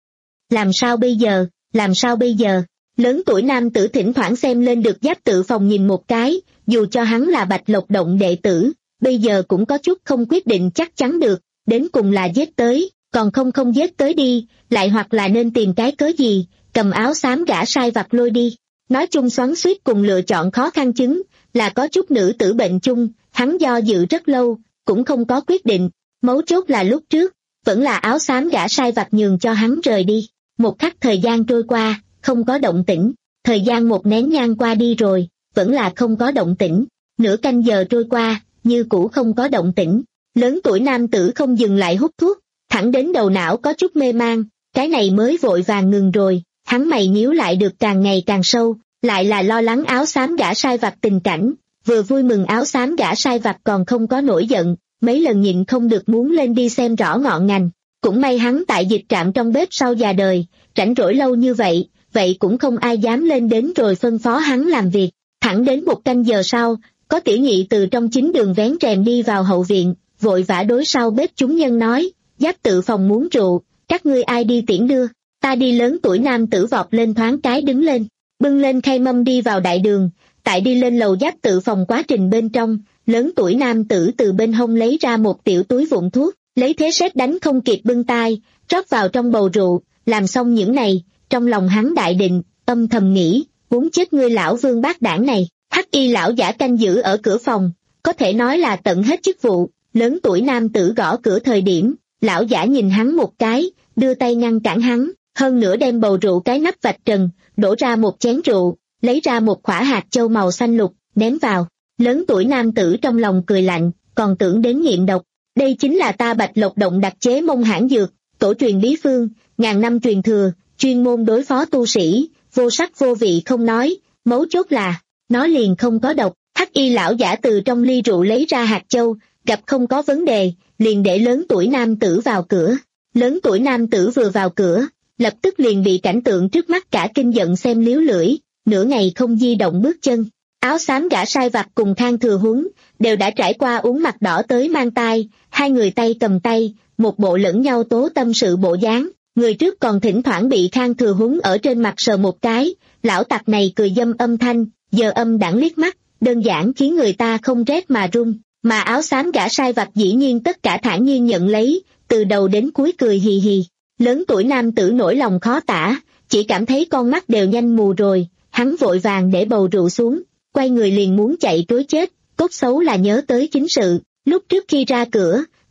Làm sao bây giờ, làm sao bây giờ, lớn tuổi nam tử thỉnh thoảng xem lên được giáp tự phòng nhìn một cái, dù cho hắn là Bạch Lộc Động đệ tử, bây giờ cũng có chút không quyết định chắc chắn được, đến cùng là giết tới, còn không không giết tới đi, lại hoặc là nên tìm cái cớ gì, cầm áo xám gã sai vặt lôi đi. Nói chung xoắn xuýt cùng lựa chọn khó khăn chứng, là có chút nữ tử bệnh chung, hắn do dự rất lâu, cũng không có quyết định, mấu chốt là lúc trước, vẫn là áo xám gã sai vặt nhường cho hắn rời đi. Một khắc thời gian trôi qua, không có động tĩnh, thời gian một nén nhang qua đi rồi, vẫn là không có động tĩnh, nửa canh giờ trôi qua, như cũ không có động tĩnh, lớn tuổi nam tử không dừng lại hút thuốc, thẳng đến đầu não có chút mê man, cái này mới vội vàng ngừng rồi, hắn mày nhíu lại được càng ngày càng sâu, lại là lo lắng áo xám gã sai vặt tình cảnh, vừa vui mừng áo xám gã sai vặt còn không có nổi giận, mấy lần nhịn không được muốn lên đi xem rõ ngọn ngành, cũng may hắn tại dịch trạm trong bếp sau già đời, rảnh rỗi lâu như vậy, vậy cũng không ai dám lên đến rồi phân phó hắn làm việc, thẳng đến một canh giờ sau, có tiểu nhị từ trong chính đường vén rèm đi vào hậu viện, vội vã đối sau bếp chúng nhân nói, giáp tự phòng muốn rượu, các ngươi ai đi tiễn đưa, ta đi. Lớn tuổi nam tử vọt lên thoáng cái đứng lên, bưng lên khay mâm đi vào đại đường, tại đi lên lầu giáp tự phòng quá trình bên trong, lớn tuổi nam tử từ bên hông lấy ra một tiểu túi vụn thuốc, lấy thế sét đánh không kịp bưng tai, rót vào trong bầu rượu, làm xong những này, trong lòng hắn đại định, âm thầm nghĩ, muốn chết ngươi lão vương bát đảng này. Hắc y lão giả canh giữ ở cửa phòng, có thể nói là tận hết chức vụ, lớn tuổi nam tử gõ cửa thời điểm, lão giả nhìn hắn một cái, đưa tay ngăn cản hắn, hơn nữa đem bầu rượu cái nắp vạch trần, đổ ra một chén rượu, lấy ra một khỏa hạt châu màu xanh lục, ném vào. Lớn tuổi nam tử trong lòng cười lạnh, còn tưởng đến nghiệm độc, đây chính là ta Bạch Lộc Động đặc chế mông hãn dược, tổ truyền bí phương, ngàn năm truyền thừa, chuyên môn đối phó tu sĩ, vô sắc vô vị không nói, mấu chốt là nó liền không có độc. Hắc y lão giả từ trong ly rượu lấy ra hạt châu, gặp không có vấn đề, liền để lớn tuổi nam tử vào cửa. Lớn tuổi nam tử vừa vào cửa, lập tức liền bị cảnh tượng trước mắt cả kinh giận xem liếu lưỡi, nửa ngày không di động bước chân. Áo xám gã sai vặt cùng Khang Thừa Huấn đều đã trải qua uống mặt đỏ tới mang tai, hai người tay cầm tay, một bộ lẫn nhau tố tâm sự bộ dáng. Người trước còn thỉnh thoảng bị Khang Thừa Huấn ở trên mặt sờ một cái, lão tặc này cười dâm âm thanh, giờ âm đãng liếc mắt, đơn giản khiến người ta không rét mà run, mà áo xám gã sai vặt dĩ nhiên tất cả thản nhiên nhận lấy, từ đầu đến cuối cười hì hì. Lớn tuổi nam tử nỗi lòng khó tả, chỉ cảm thấy con mắt đều nhanh mù rồi, hắn vội vàng để bầu rượu xuống, quay người liền muốn chạy trối chết, cốt xấu là nhớ tới chính sự, lúc trước khi ra cửa,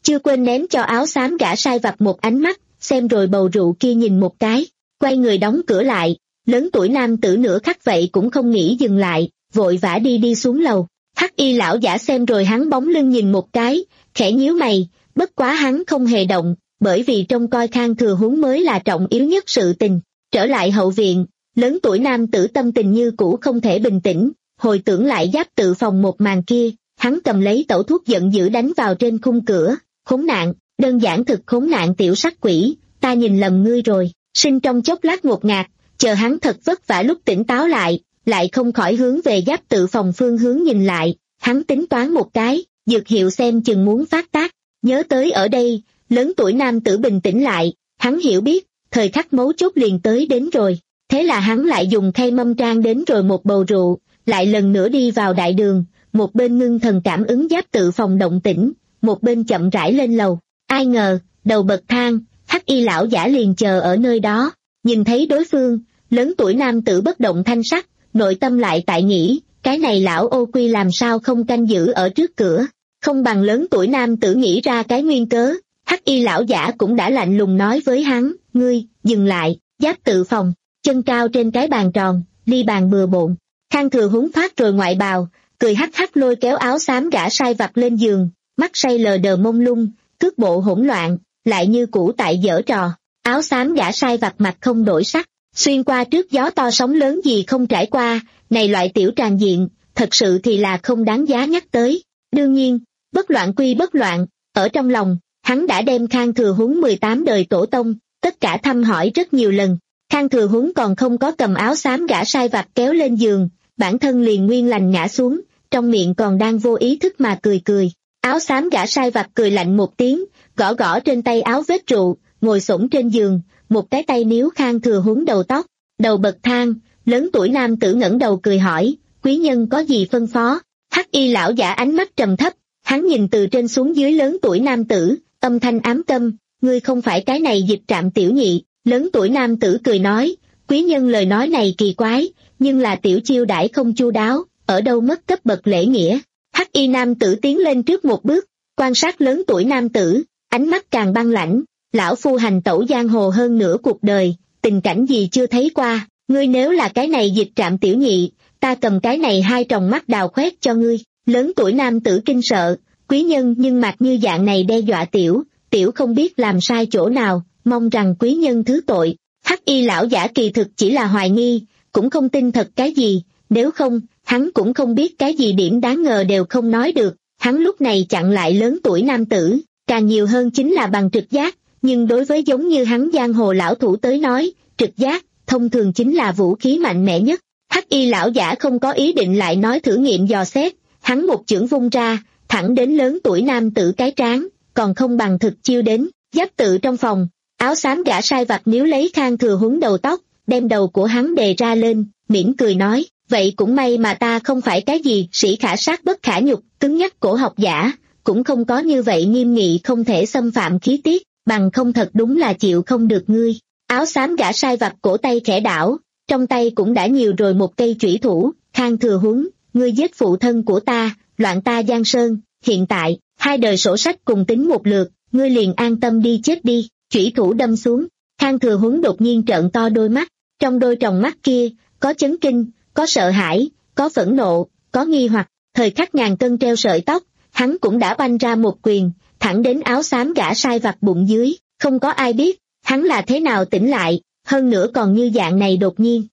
chưa quên ném cho áo xám gã sai vặt một ánh mắt, xem rồi bầu rượu kia nhìn một cái, quay người đóng cửa lại. Lớn tuổi nam tử nửa khắc vậy cũng không nghĩ dừng lại, vội vã đi đi xuống lầu. Hắc y lão giả xem rồi hắn bóng lưng nhìn một cái, khẽ nhíu mày, bất quá hắn không hề động, bởi vì trông coi Khang Thừa Huống mới là trọng yếu nhất sự tình. Trở lại hậu viện, lớn tuổi nam tử tâm tình như cũ không thể bình tĩnh, hồi tưởng lại giáp tự phòng một màn kia, hắn cầm lấy tẩu thuốc giận dữ đánh vào trên khung cửa. Khốn nạn, đơn giản thực khốn nạn tiểu sắc quỷ, ta nhìn lầm ngươi rồi. Sinh trong chốc lát ngột ngạt, chờ hắn thật vất vả lúc tỉnh táo lại, lại không khỏi hướng về giáp tự phòng phương hướng nhìn lại, hắn tính toán một cái, dược hiệu xem chừng muốn phát tác. Nhớ tới ở đây, lớn tuổi nam tử bình tĩnh lại, hắn hiểu biết, thời khắc mấu chốt liền tới đến rồi. Thế là hắn lại dùng khay mâm trang đến rồi một bầu rượu, lại lần nữa đi vào đại đường, một bên ngưng thần cảm ứng giáp tự phòng động tĩnh, một bên chậm rãi lên lầu. Ai ngờ, đầu bậc thang, hắc y lão giả liền chờ ở nơi đó, nhìn thấy đối phương, lớn tuổi nam tử bất động thanh sắc, nội tâm lại tại nghĩ, cái này lão ô quy làm sao không canh giữ ở trước cửa, không bằng lớn tuổi nam tử nghĩ ra cái nguyên cớ. Hắc y lão giả cũng đã lạnh lùng nói với hắn, ngươi, dừng lại. Giáp tự phòng, chân cao trên cái bàn tròn, ly bàn bừa bộn. Khang Thừa Huống phát rồi ngoại bào, cười hắc hắc lôi kéo áo xám gã sai vặt lên giường, mắt say lờ đờ mông lung, cước bộ hỗn loạn, lại như cũ tại giở trò. Áo xám gã sai vặt mặt không đổi sắc, xuyên qua trước gió to sóng lớn gì không trải qua, này loại tiểu tràn diện, thật sự thì là không đáng giá nhắc tới. Đương nhiên, bất loạn quy bất loạn, ở trong lòng, hắn đã đem Khang Thừa Huống mười tám đời tổ tông, tất cả thăm hỏi rất nhiều lần. Khang Thừa Huống còn không có cầm áo xám gã sai vặt kéo lên giường, bản thân liền nguyên lành ngã xuống, trong miệng còn đang vô ý thức mà cười cười. Áo xám gã sai vặt cười lạnh một tiếng, gõ gõ trên tay áo vết rượu, ngồi xổm trên giường, một cái tay níu Khang Thừa Huống đầu tóc. Đầu bậc thang, lớn tuổi nam tử ngẩng đầu cười hỏi, quý nhân có gì phân phó? Hắc y lão giả ánh mắt trầm thấp, hắn nhìn từ trên xuống dưới lớn tuổi nam tử, âm thanh ám câm, ngươi không phải cái này Dịch Trạm tiểu nhị. Lớn tuổi nam tử cười nói, quý nhân lời nói này kỳ quái, nhưng là tiểu chiêu đãi không chu đáo, ở đâu mất cấp bậc lễ nghĩa. Hắc y nam tử tiến lên trước một bước, quan sát lớn tuổi nam tử, ánh mắt càng băng lãnh, lão phu hành tẩu giang hồ hơn nửa cuộc đời, tình cảnh gì chưa thấy qua, ngươi nếu là cái này Dịch Trạm tiểu nhị, ta cầm cái này hai tròng mắt đào khoét cho ngươi. Lớn tuổi nam tử kinh sợ, quý nhân nhưng mặt như dạng này đe dọa tiểu, tiểu không biết làm sai chỗ nào, mong rằng quý nhân thứ tội. Hắc y lão giả kỳ thực chỉ là hoài nghi, cũng không tin thật cái gì, nếu không, hắn cũng không biết cái gì điểm đáng ngờ đều không nói được. Hắn lúc này chặn lại lớn tuổi nam tử, càng nhiều hơn chính là bằng trực giác, nhưng đối với giống như hắn giang hồ lão thủ tới nói, trực giác, thông thường chính là vũ khí mạnh mẽ nhất. Hắc y lão giả không có ý định lại nói thử nghiệm dò xét, hắn một chưởng vung ra, thẳng đến lớn tuổi nam tử cái trán, còn không bằng thực chiêu đến. Giáp tự trong phòng, áo xám gã sai vặt níu lấy Khang Thừa Huống đầu tóc, đem đầu của hắn đề ra lên, mỉm cười nói, vậy cũng may mà ta không phải cái gì sĩ khả sát bất khả nhục, cứng nhắc cổ học giả, cũng không có như vậy nghiêm nghị không thể xâm phạm khí tiết, bằng không thật đúng là chịu không được ngươi. Áo xám gã sai vặt cổ tay khẽ đảo, trong tay cũng đã nhiều rồi một cây chủy thủ. Khang Thừa Huống, ngươi giết phụ thân của ta, loạn ta giang sơn, hiện tại, hai đời sổ sách cùng tính một lượt, ngươi liền an tâm đi chết đi. Chủy thủ đâm xuống, Khang Thừa Huống đột nhiên trợn to đôi mắt, trong đôi tròng mắt kia, có chấn kinh, có sợ hãi, có phẫn nộ, có nghi hoặc. Thời khắc ngàn cân treo sợi tóc, hắn cũng đã banh ra một quyền, thẳng đến áo xám gã sai vặt bụng dưới. Không có ai biết, hắn là thế nào tỉnh lại, hơn nữa còn như dạng này đột nhiên.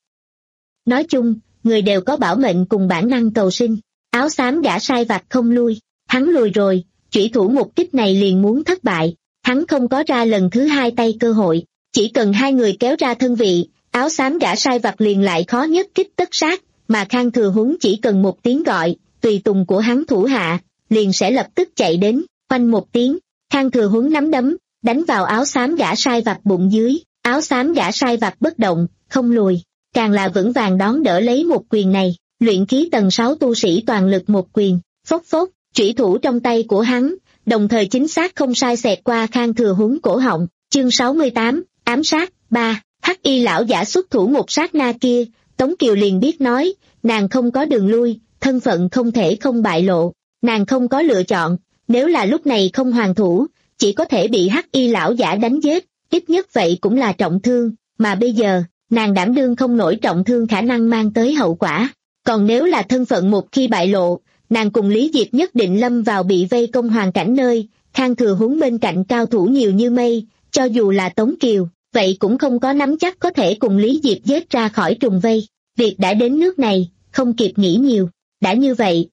Nói chung, người đều có bảo mệnh cùng bản năng cầu sinh. Áo xám gã sai vặt không lui, hắn lùi rồi, chủy thủ một kích này liền muốn thất bại. Hắn không có ra lần thứ hai tay cơ hội, chỉ cần hai người kéo ra thân vị, áo xám gã sai vặt liền lại khó nhất kích tất sát, mà Khang Thừa Huống chỉ cần một tiếng gọi, tùy tùng của hắn thủ hạ, liền sẽ lập tức chạy đến. Oanh một tiếng, Khang Thừa Huống nắm đấm, đánh vào áo xám gã sai vặt bụng dưới. Áo xám gã sai vặt bất động, không lùi, càng là vững vàng đón đỡ lấy một quyền này. Luyện khí tầng sáu tu sĩ toàn lực một quyền, phốc phốc, chủy thủ trong tay của hắn, đồng thời chính xác không sai xẹt qua Khang Thừa Huống cổ họng. Chương sáu mươi tám, ám sát. Ba. Hắc y lão giả xuất thủ một sát na kia, Tống Kiều liền biết nói, nàng không có đường lui, thân phận không thể không bại lộ, nàng không có lựa chọn, nếu là lúc này không hoàn thủ, chỉ có thể bị hắc y lão giả đánh giết, ít nhất vậy cũng là trọng thương, mà bây giờ, nàng đảm đương không nổi trọng thương khả năng mang tới hậu quả. Còn nếu là thân phận một khi bại lộ, nàng cùng Lý Diệp nhất định lâm vào bị vây công hoàn cảnh nơi, Khang Thừa Huống bên cạnh cao thủ nhiều như mây, cho dù là Tống Kiều, vậy cũng không có nắm chắc có thể cùng Lý Diệp giết ra khỏi trùng vây. Việc đã đến nước này, không kịp nghĩ nhiều, đã như vậy.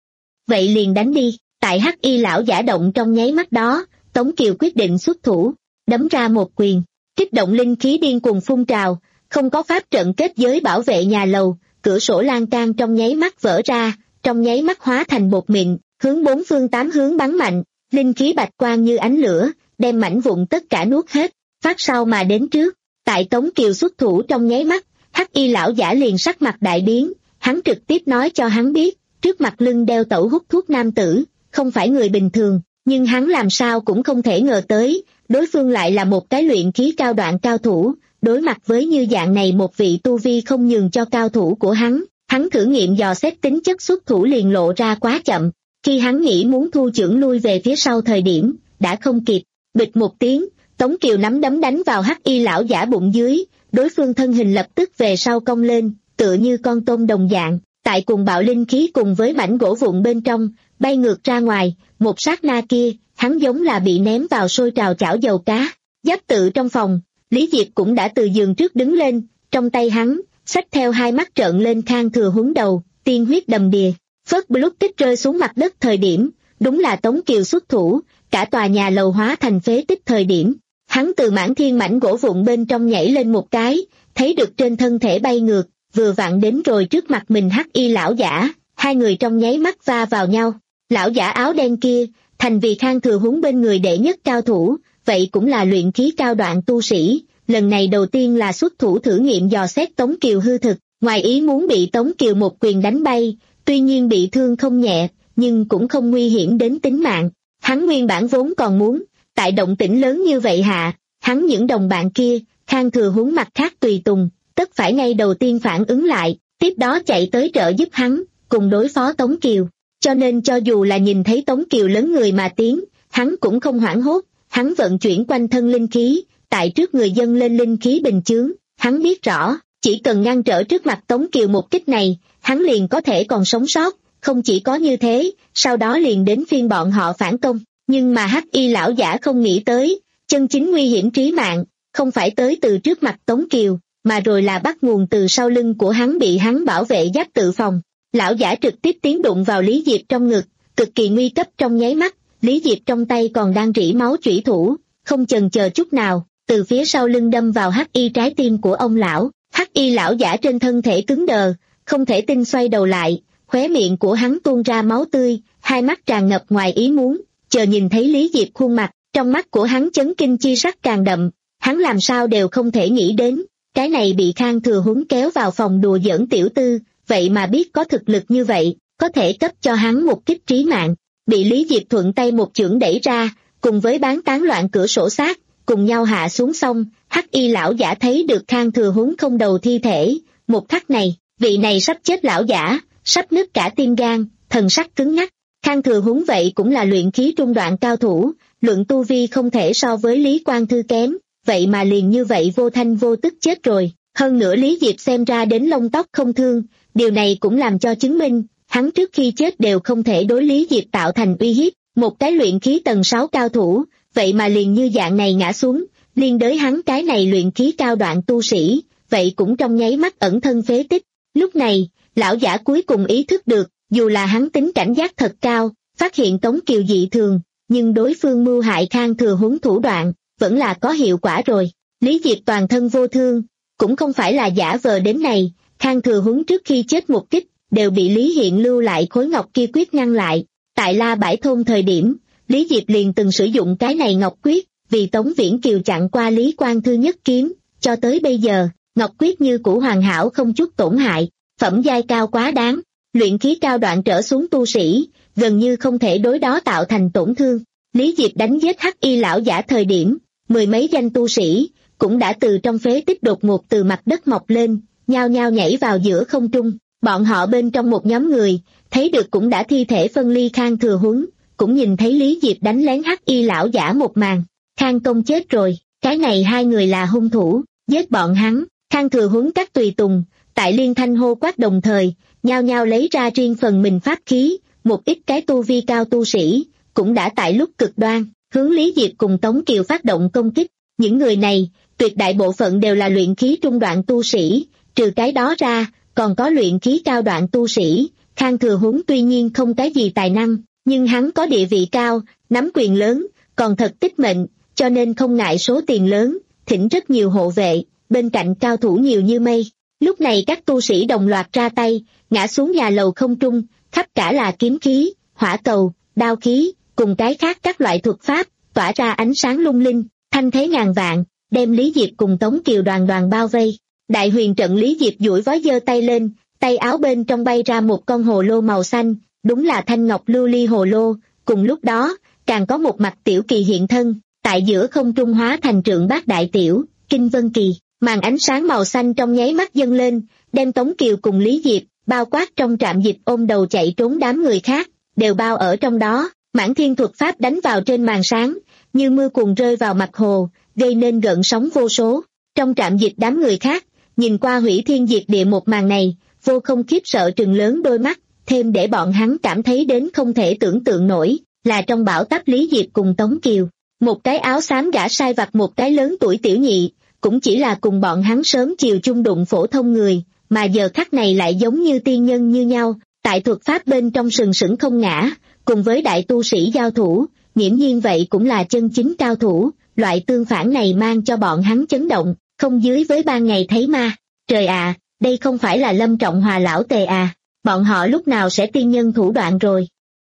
Vậy liền đánh đi, tại hắc y lão giả động trong nháy mắt đó, Tống Kiều quyết định xuất thủ, đấm ra một quyền, kích động linh khí điên cuồng phun trào, không có pháp trận kết giới bảo vệ nhà lầu, cửa sổ lan can trong nháy mắt vỡ ra, trong nháy mắt hóa thành bột mịn, hướng bốn phương tám hướng bắn mạnh, linh khí bạch quang như ánh lửa, đem mảnh vụn tất cả nuốt hết, phát sau mà đến trước. Tại Tống Kiều xuất thủ trong nháy mắt, hắc y lão giả liền sắc mặt đại biến, hắn trực tiếp nói cho hắn biết, trước mặt lưng đeo tẩu hút thuốc nam tử, không phải người bình thường, nhưng hắn làm sao cũng không thể ngờ tới, đối phương lại là một cái luyện khí cao đoạn cao thủ, đối mặt với như dạng này một vị tu vi không nhường cho cao thủ của hắn, hắn thử nghiệm dò xét tính chất xuất thủ liền lộ ra quá chậm, khi hắn nghĩ muốn thu chưởng lui về phía sau thời điểm, đã không kịp, bịch một tiếng, Tống Kiều nắm đấm đánh vào hắc y lão giả bụng dưới, đối phương thân hình lập tức về sau cong lên, tựa như con tôm đồng dạng, tại cùng bạo linh khí cùng với mảnh gỗ vụn bên trong, bay ngược ra ngoài, một sát na kia, hắn giống là bị ném vào sôi trào chảo dầu cá. Giáp tự trong phòng, Lý Diệp cũng đã từ giường trước đứng lên, trong tay hắn, xách theo hai mắt trợn lên Khang Thừa Huống đầu, tiên huyết đầm đìa. Phớt Blue Kích rơi xuống mặt đất thời điểm, đúng là Tống Kiều xuất thủ, cả tòa nhà lầu hóa thành phế tích thời điểm. Hắn từ mảng thiên mảnh gỗ vụn bên trong nhảy lên một cái, thấy được trên thân thể bay ngược, vừa vặn đến rồi trước mặt mình hắc y lão giả, hai người trong nháy mắt va vào nhau. Lão giả áo đen kia, thành vì Khang Thừa Huống bên người đệ nhất cao thủ, vậy cũng là luyện khí cao đoạn tu sĩ, lần này đầu tiên là xuất thủ thử nghiệm dò xét Tống Kiều hư thực, ngoài ý muốn bị Tống Kiều một quyền đánh bay, tuy nhiên bị thương không nhẹ, nhưng cũng không nguy hiểm đến tính mạng. Hắn nguyên bản vốn còn muốn, tại động tĩnh lớn như vậy hạ, hắn những đồng bạn kia, Khang Thừa Huống mặt khác tùy tùng, tất phải ngay đầu tiên phản ứng lại, tiếp đó chạy tới trợ giúp hắn, cùng đối phó Tống Kiều. Cho nên cho dù là nhìn thấy Tống Kiều lớn người mà tiến, hắn cũng không hoảng hốt, hắn vận chuyển quanh thân linh khí, tại trước người dân lên linh khí bình chướng, hắn biết rõ, chỉ cần ngăn trở trước mặt Tống Kiều một kích này, hắn liền có thể còn sống sót, không chỉ có như thế, sau đó liền đến phiên bọn họ phản công, nhưng mà hắc y lão giả không nghĩ tới, chân chính nguy hiểm trí mạng, không phải tới từ trước mặt Tống Kiều, mà rồi là bắt nguồn từ sau lưng của hắn bị hắn bảo vệ giáp tự phòng. Lão giả trực tiếp tiến đụng vào Lý Diệp trong ngực, cực kỳ nguy cấp trong nháy mắt, Lý Diệp trong tay còn đang rỉ máu chủy thủ, không chần chờ chút nào, từ phía sau lưng đâm vào hắc y trái tim của ông lão. Hắc y lão giả trên thân thể cứng đờ, không thể tin xoay đầu lại, khóe miệng của hắn tuôn ra máu tươi, hai mắt tràn ngập ngoài ý muốn, chờ nhìn thấy Lý Diệp khuôn mặt, trong mắt của hắn chấn kinh chi sắc càng đậm, hắn làm sao đều không thể nghĩ đến, cái này bị Khang Thừa Huống kéo vào phòng đùa giỡn tiểu tư, vậy mà biết có thực lực như vậy, có thể cấp cho hắn một kích trí mạng, bị Lý Diệp thuận tay một chưởng đẩy ra, cùng với bán tán loạn cửa sổ sát, cùng nhau hạ xuống sông. Hắc y lão giả thấy được Khang Thừa Huống không đầu thi thể, một khắc này, vị này sắp chết lão giả, sắp nứt cả tim gan, thần sắc cứng ngắc. Khang Thừa Huống vậy cũng là luyện khí trung đoạn cao thủ, luận tu vi không thể so với Lý Quang Thư kém, vậy mà liền như vậy vô thanh vô tức chết rồi. Hơn nữa Lý Diệp xem ra đến lông tóc không thương, điều này cũng làm cho chứng minh, hắn trước khi chết đều không thể đối Lý Diệp tạo thành uy hiếp, một cái luyện khí tầng sáu cao thủ, vậy mà liền như dạng này ngã xuống, liên đới hắn cái này luyện khí cao đoạn tu sĩ, vậy cũng trong nháy mắt ẩn thân phế tích. Lúc này, lão giả cuối cùng ý thức được, dù là hắn tính cảnh giác thật cao, phát hiện Tống Kiều dị thường, nhưng đối phương mưu hại Khang Thừa Huống thủ đoạn, vẫn là có hiệu quả rồi. Lý Diệp toàn thân vô thương, cũng không phải là giả vờ đến này, Khang Thừa Huống trước khi chết một kích, đều bị Lý Hiện lưu lại khối ngọc kia quyết ngăn lại. Tại La Bãi Thôn thời điểm, Lý Diệp liền từng sử dụng cái này ngọc quyết, vì Tống Viễn Kiều chặn qua Lý Quang Thư nhất kiếm, cho tới bây giờ, ngọc quyết như cũ hoàn hảo không chút tổn hại, phẩm giai cao quá đáng, luyện khí cao đoạn trở xuống tu sĩ, gần như không thể đối đó tạo thành tổn thương. Lý Diệp đánh giết hắc y lão giả thời điểm, mười mấy danh tu sĩ, cũng đã từ trong phế tích đột ngột từ mặt đất mọc lên, nhao nhao nhảy vào giữa không trung, bọn họ bên trong một nhóm người, thấy được cũng đã thi thể phân ly Khang Thừa Huống, cũng nhìn thấy Lý Diệp đánh lén hắc y lão giả một màn. Khang Công chết rồi, cái này hai người là hung thủ, giết bọn hắn. Khang Thừa Huấn các tùy tùng, tại liên thanh hô quát đồng thời, nhao nhao lấy ra riêng phần mình pháp khí, một ít cái tu vi cao tu sĩ, cũng đã tại lúc cực đoan, hướng Lý Diệp cùng Tống Kiều phát động công kích. Những người này, tuyệt đại bộ phận đều là luyện khí trung đoạn tu sĩ, trừ cái đó ra, còn có luyện khí cao đoạn tu sĩ. Khang Thừa Huấn tuy nhiên không cái gì tài năng, nhưng hắn có địa vị cao, nắm quyền lớn, còn thật tích mệnh, cho nên không ngại số tiền lớn, thỉnh rất nhiều hộ vệ, bên cạnh cao thủ nhiều như mây. Lúc này các tu sĩ đồng loạt ra tay, ngã xuống nhà lầu không trung, khắp cả là kiếm khí, hỏa cầu, đao khí, cùng cái khác các loại thuật pháp, tỏa ra ánh sáng lung linh, thanh thế ngàn vạn, đem Lý Diệp cùng Tống Kiều đoàn đoàn bao vây. Đại huyền trận Lý Diệp duỗi vói giơ tay lên, tay áo bên trong bay ra một con hồ lô màu xanh, đúng là thanh ngọc lưu ly hồ lô. Cùng lúc đó, càng có một mặt tiểu kỳ hiện thân, tại giữa không trung hóa thành trượng bát đại tiểu, Kinh Vân Kỳ. Màn ánh sáng màu xanh trong nháy mắt dâng lên, đem Tống Kiều cùng Lý Diệp, bao quát trong trạm dịch ôm đầu chạy trốn đám người khác, đều bao ở trong đó. Mãn thiên thuật pháp đánh vào trên màn sáng, như mưa cuồng rơi vào mặt hồ, gây nên gợn sóng vô số. Trong trạm dịch đám người khác, nhìn qua hủy thiên diệt địa một màn này, vô không khiếp sợ trừng lớn đôi mắt, thêm để bọn hắn cảm thấy đến không thể tưởng tượng nổi, là trong bão táp Lý Diệp cùng Tống Kiều. Một cái áo xám gã sai vặt một cái lớn tuổi tiểu nhị, cũng chỉ là cùng bọn hắn sớm chiều chung đụng phổ thông người, mà giờ khắc này lại giống như tiên nhân như nhau, tại thuật pháp bên trong sừng sững không ngã, cùng với đại tu sĩ giao thủ, nghiễm nhiên vậy cũng là chân chính cao thủ. Loại tương phản này mang cho bọn hắn chấn động, không dưới với ban ngày thấy ma. Trời à, đây không phải là Lâm Trọng Hòa lão Tề à, bọn họ lúc nào sẽ tiên nhân thủ đoạn rồi?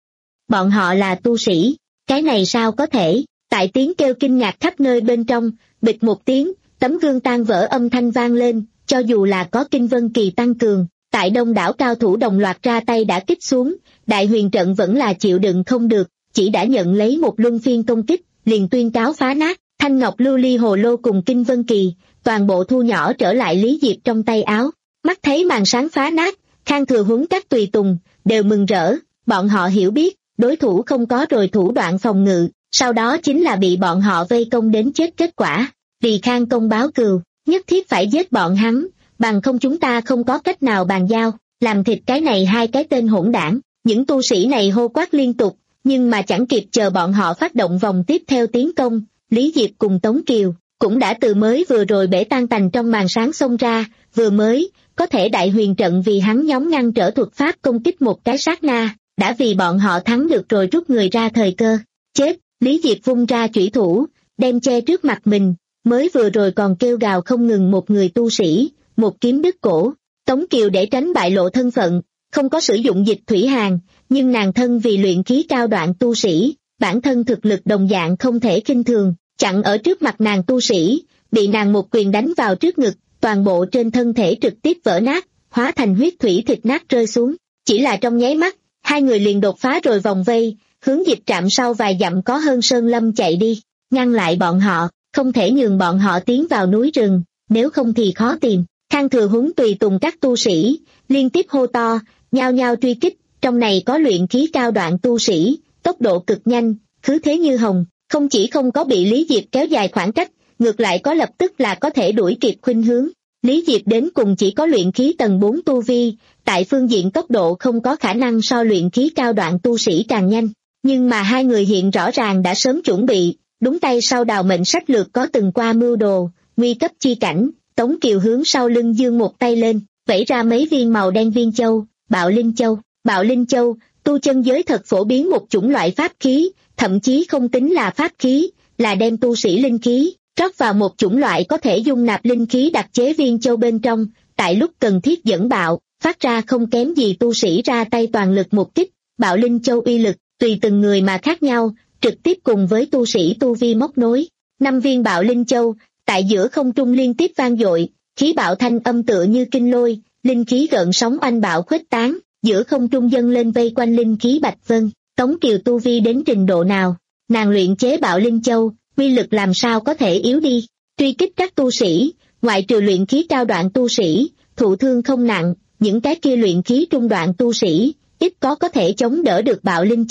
Bọn họ là tu sĩ, cái này sao có thể? Tại tiếng kêu kinh ngạc khắp nơi bên trong, bịch một tiếng, tấm gương tan vỡ âm thanh vang lên, cho dù là có Kinh Vân Kỳ tăng cường, tại đông đảo cao thủ đồng loạt ra tay đã kích xuống, đại huyền trận vẫn là chịu đựng không được, chỉ đã nhận lấy một luân phiên công kích, liền tuyên cáo phá nát. Thanh ngọc lưu ly hồ lô cùng Kinh Vân Kỳ, toàn bộ thu nhỏ trở lại Lý Diệp trong tay áo. Mắt thấy màn sáng phá nát, Khang Thừa Huấn các tùy tùng, đều mừng rỡ, bọn họ hiểu biết, đối thủ không có rồi thủ đoạn phòng ngự, sau đó chính là bị bọn họ vây công đến chết kết quả. Vì Khang Công báo cừu, nhất thiết phải giết bọn hắn, bằng không chúng ta không có cách nào bàn giao, làm thịt cái này hai cái tên hỗn đảng. Những tu sĩ này hô quát liên tục, nhưng mà chẳng kịp chờ bọn họ phát động vòng tiếp theo tiến công, Lý Diệp cùng Tống Kiều cũng đã từ mới vừa rồi bể tan tành trong màn sáng xông ra, vừa mới có thể đại huyền trận vì hắn nhóm ngăn trở thuật pháp công kích một cái sát na, đã vì bọn họ thắng được rồi rút người ra thời cơ. Chết, Lý Diệp vung ra chủy thủ, đem che trước mặt mình, mới vừa rồi còn kêu gào không ngừng một người tu sĩ, một kiếm đứt cổ. Tống Kiều để tránh bại lộ thân phận, không có sử dụng dịch thủy hàn, nhưng nàng thân vì luyện khí cao đoạn tu sĩ, bản thân thực lực đồng dạng không thể khinh thường, chặn ở trước mặt nàng tu sĩ, bị nàng một quyền đánh vào trước ngực, toàn bộ trên thân thể trực tiếp vỡ nát, hóa thành huyết thủy thịt nát rơi xuống. Chỉ là trong nháy mắt, hai người liền đột phá rồi vòng vây, hướng dịch trạm sau vài dặm có hơn sơn lâm chạy đi, ngăn lại bọn họ, không thể nhường bọn họ tiến vào núi rừng, nếu không thì khó tìm. Khang Thừa Huấn tùy tùng các tu sĩ, liên tiếp hô to, nhao nhao truy kích, trong này có luyện khí cao đoạn tu sĩ, tốc độ cực nhanh, khứ thế như hồng, không chỉ không có bị Lý Diệp kéo dài khoảng cách, ngược lại có lập tức là có thể đuổi kịp khuynh hướng. Lý Diệp đến cùng chỉ có luyện khí tầng bốn tu vi, tại phương diện tốc độ không có khả năng so luyện khí cao đoạn tu sĩ càng nhanh, nhưng mà hai người hiện rõ ràng đã sớm chuẩn bị, đúng tay sau đào mệnh sách lược có từng qua mưu đồ, nguy cấp chi cảnh. Tống Kiều hướng sau lưng giương một tay lên, vẫy ra mấy viên màu đen viên châu, Bạo Linh Châu. Bạo Linh Châu, tu chân giới thật phổ biến một chủng loại pháp khí, thậm chí không tính là pháp khí, là đem tu sĩ linh khí rót vào một chủng loại có thể dung nạp linh khí đặc chế viên châu bên trong, tại lúc cần thiết dẫn bạo, phát ra không kém gì tu sĩ ra tay toàn lực một kích. Bạo Linh Châu uy lực tùy từng người mà khác nhau, trực tiếp cùng với tu sĩ tu vi móc nối. Năm viên Bạo Linh Châu tại giữa không trung liên tiếp vang dội, khí bạo thanh âm tựa như kinh lôi, linh khí gợn sóng oanh bạo khuếch tán, giữa không trung dâng lên vây quanh linh khí bạch vân. Tống Kiều tu vi đến trình độ nào, nàng luyện chế Bạo Linh Châu, uy lực làm sao có thể yếu đi. Truy kích các tu sĩ, ngoại trừ luyện khí cao đoạn tu sĩ, thụ thương không nặng, những cái kia luyện khí trung đoạn tu sĩ, ít có có thể chống đỡ được Bạo Linh Châu.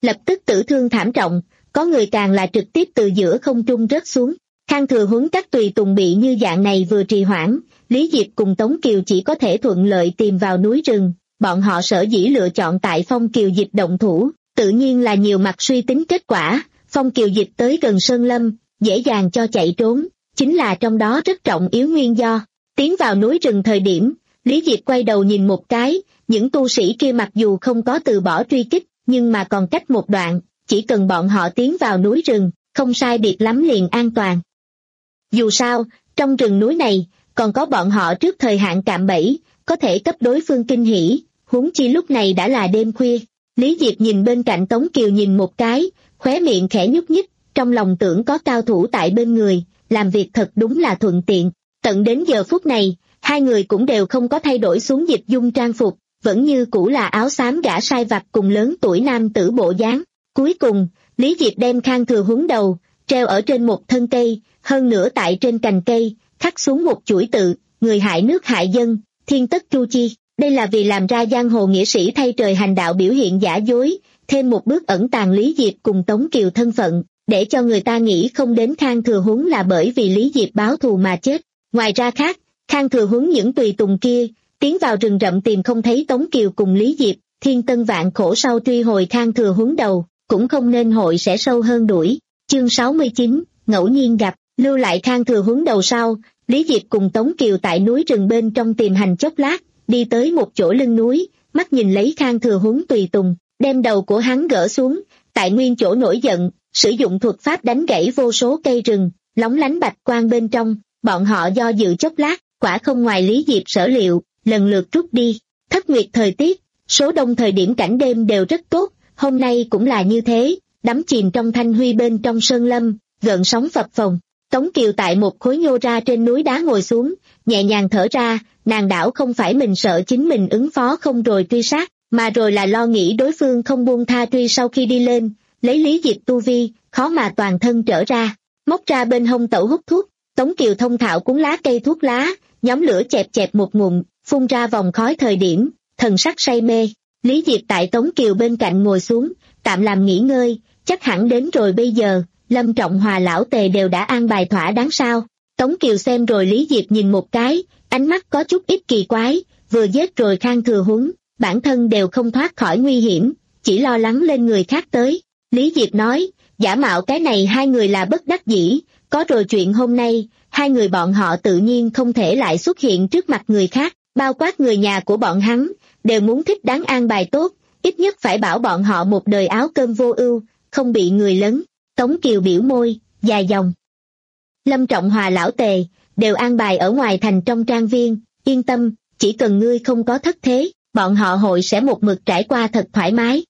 lập tức tử thương thảm trọng, có người càng là trực tiếp từ giữa không trung rớt xuống. Khang Thừa Huấn các tùy tùng bị như dạng này vừa trì hoãn, Lý Diệp cùng Tống Kiều chỉ có thể thuận lợi tìm vào núi rừng. Bọn họ sở dĩ lựa chọn tại Phong Kiều Dịch động thủ, tự nhiên là nhiều mặt suy tính kết quả. Phong Kiều Dịch tới gần Sơn Lâm, dễ dàng cho chạy trốn, chính là trong đó rất trọng yếu nguyên do. Tiến vào núi rừng thời điểm, Lý Diệp quay đầu nhìn một cái, những tu sĩ kia mặc dù không có từ bỏ truy kích, nhưng mà còn cách một đoạn, chỉ cần bọn họ tiến vào núi rừng, không sai biệt lắm liền an toàn. Dù sao, trong rừng núi này, còn có bọn họ trước thời hạn cạm bẫy, có thể cấp đối phương kinh hỉ, huống chi lúc này đã là đêm khuya. Lý Diệp nhìn bên cạnh Tống Kiều nhìn một cái, khóe miệng khẽ nhúc nhích, trong lòng tưởng có cao thủ tại bên người, làm việc thật đúng là thuận tiện. Tận đến giờ phút này, hai người cũng đều không có thay đổi xuống dịch dung trang phục, vẫn như cũ là áo xám gã sai vặt cùng lớn tuổi nam tử bộ dáng. Cuối cùng, Lý Diệp đem Khang Thừa Huấn đầu, treo ở trên một thân cây, hơn nữa tại trên cành cây, khắc xuống một chuỗi tự, người hại nước hại dân, thiên tất chu chi. Đây là vì làm ra giang hồ nghĩa sĩ thay trời hành đạo biểu hiện giả dối, thêm một bước ẩn tàng Lý Diệp cùng Tống Kiều thân phận, để cho người ta nghĩ không đến Khang Thừa Huấn là bởi vì Lý Diệp báo thù mà chết. Ngoài ra khác, Khang Thừa Huấn những tùy tùng kia, tiến vào rừng rậm tìm không thấy Tống Kiều cùng Lý Diệp, thiên tân vạn khổ sau truy hồi Khang Thừa Huấn đầu, cũng không nên hội sẽ sâu hơn đuổi. Chương sáu mươi chín, ngẫu nhiên gặp, lưu lại Khang Thừa Huấn đầu sau, Lý Diệp cùng Tống Kiều tại núi rừng bên trong tìm hành chốc lát, đi tới một chỗ lưng núi, mắt nhìn lấy Khang Thừa Huấn tùy tùng, đem đầu của hắn gỡ xuống, tại nguyên chỗ nổi giận, sử dụng thuật pháp đánh gãy vô số cây rừng, lóng lánh bạch quang bên trong, bọn họ do dự chốc lát, quả không ngoài Lý Diệp sở liệu, lần lượt rút đi. Thất nguyệt thời tiết, số đông thời điểm cảnh đêm đều rất tốt, hôm nay cũng là như thế, đắm chìm trong thanh huy bên trong sơn lâm, gợn sóng phập phồng. Tống Kiều tại một khối nhô ra trên núi đá ngồi xuống, nhẹ nhàng thở ra, nàng đảo không phải mình sợ chính mình ứng phó không rồi truy sát, mà rồi là lo nghĩ đối phương không buông tha truy sau khi đi lên, lấy Lý Diệp tu vi, khó mà toàn thân trở ra. Móc ra bên hông tẩu hút thuốc, Tống Kiều thông thạo cuốn lá cây thuốc lá, nhóm lửa chẹp chẹp một ngụm, phun ra vòng khói thời điểm, thần sắc say mê. Lý Diệp tại Tống Kiều bên cạnh ngồi xuống, tạm làm nghỉ ngơi, chắc hẳn đến rồi bây giờ, Lâm Trọng Hòa lão Tề đều đã an bài thỏa đáng sao. Tống Kiều xem rồi Lý Diệp nhìn một cái, ánh mắt có chút ít kỳ quái, vừa giết rồi Khang Thừa Huấn, bản thân đều không thoát khỏi nguy hiểm, chỉ lo lắng lên người khác tới. Lý Diệp nói, giả mạo cái này hai người là bất đắc dĩ, có rồi chuyện hôm nay, hai người bọn họ tự nhiên không thể lại xuất hiện trước mặt người khác, bao quát người nhà của bọn hắn, đều muốn thích đáng an bài tốt, ít nhất phải bảo bọn họ một đời áo cơm vô ưu, không bị người lấn. Tống Kiều biểu môi, dài dòng. Lâm Trọng Hòa lão Tề, đều an bài ở ngoài thành trong trang viên, yên tâm, chỉ cần ngươi không có thất thế, bọn họ hội sẽ một mực trải qua thật thoải mái.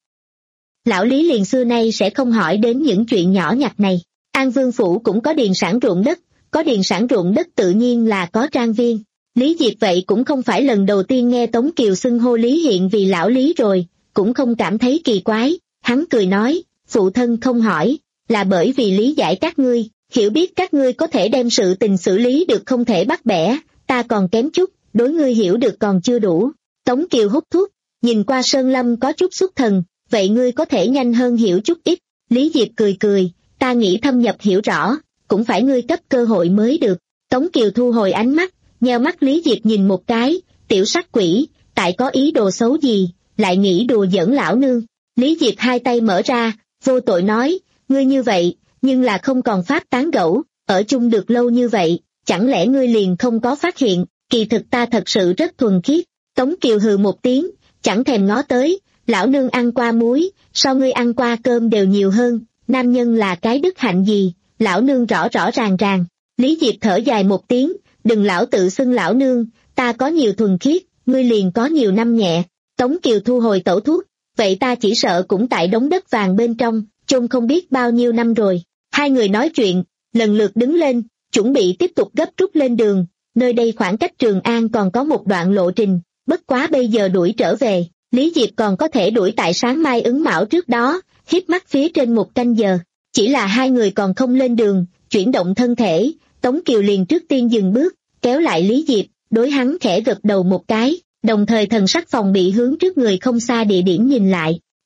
Lão Lý liền xưa nay sẽ không hỏi đến những chuyện nhỏ nhặt này. An Vương Phủ cũng có điền sản ruộng đất, có điền sản ruộng đất tự nhiên là có trang viên. Lý Diệp vậy cũng không phải lần đầu tiên nghe Tống Kiều xưng hô Lý Hiện vì lão Lý rồi, cũng không cảm thấy kỳ quái, hắn cười nói, phụ thân không hỏi, là bởi vì lý giải các ngươi, hiểu biết các ngươi có thể đem sự tình xử lý được không thể bắt bẻ, ta còn kém chút, đối ngươi hiểu được còn chưa đủ. Tống Kiều hút thuốc, nhìn qua Sơn Lâm có chút xuất thần, vậy ngươi có thể nhanh hơn hiểu chút ít. Lý Diệp cười cười, ta nghĩ thâm nhập hiểu rõ, cũng phải ngươi cấp cơ hội mới được. Tống Kiều thu hồi ánh mắt, nheo mắt Lý Diệp nhìn một cái, tiểu sắc quỷ, tại có ý đồ xấu gì, lại nghĩ đùa giỡn lão nương. Lý Diệp hai tay mở ra, vô tội nói, ngươi như vậy, nhưng là không còn pháp tán gẫu, ở chung được lâu như vậy, chẳng lẽ ngươi liền không có phát hiện, kỳ thực ta thật sự rất thuần khiết. Tống Kiều hừ một tiếng, chẳng thèm ngó tới, lão nương ăn qua muối, so ngươi ăn qua cơm đều nhiều hơn, nam nhân là cái đức hạnh gì, lão nương rõ rõ ràng ràng. Lý Diệp thở dài một tiếng, đừng lão tự xưng lão nương, ta có nhiều thuần khiết, ngươi liền có nhiều năm nhẹ. Tống Kiều thu hồi tẩu thuốc, vậy ta chỉ sợ cũng tại đống đất vàng bên trong, chôn không biết bao nhiêu năm rồi. Hai người nói chuyện, lần lượt đứng lên, chuẩn bị tiếp tục gấp rút lên đường, nơi đây khoảng cách Trường An còn có một đoạn lộ trình, bất quá bây giờ đuổi trở về, Lý Diệp còn có thể đuổi tại sáng mai Ứng Mão trước đó, híp mắt phía trên một canh giờ. Chỉ là hai người còn không lên đường, chuyển động thân thể, Tống Kiều liền trước tiên dừng bước, kéo lại Lý Diệp, đối hắn khẽ gật đầu một cái, đồng thời thần sắc phòng bị hướng trước người không xa địa điểm nhìn lại.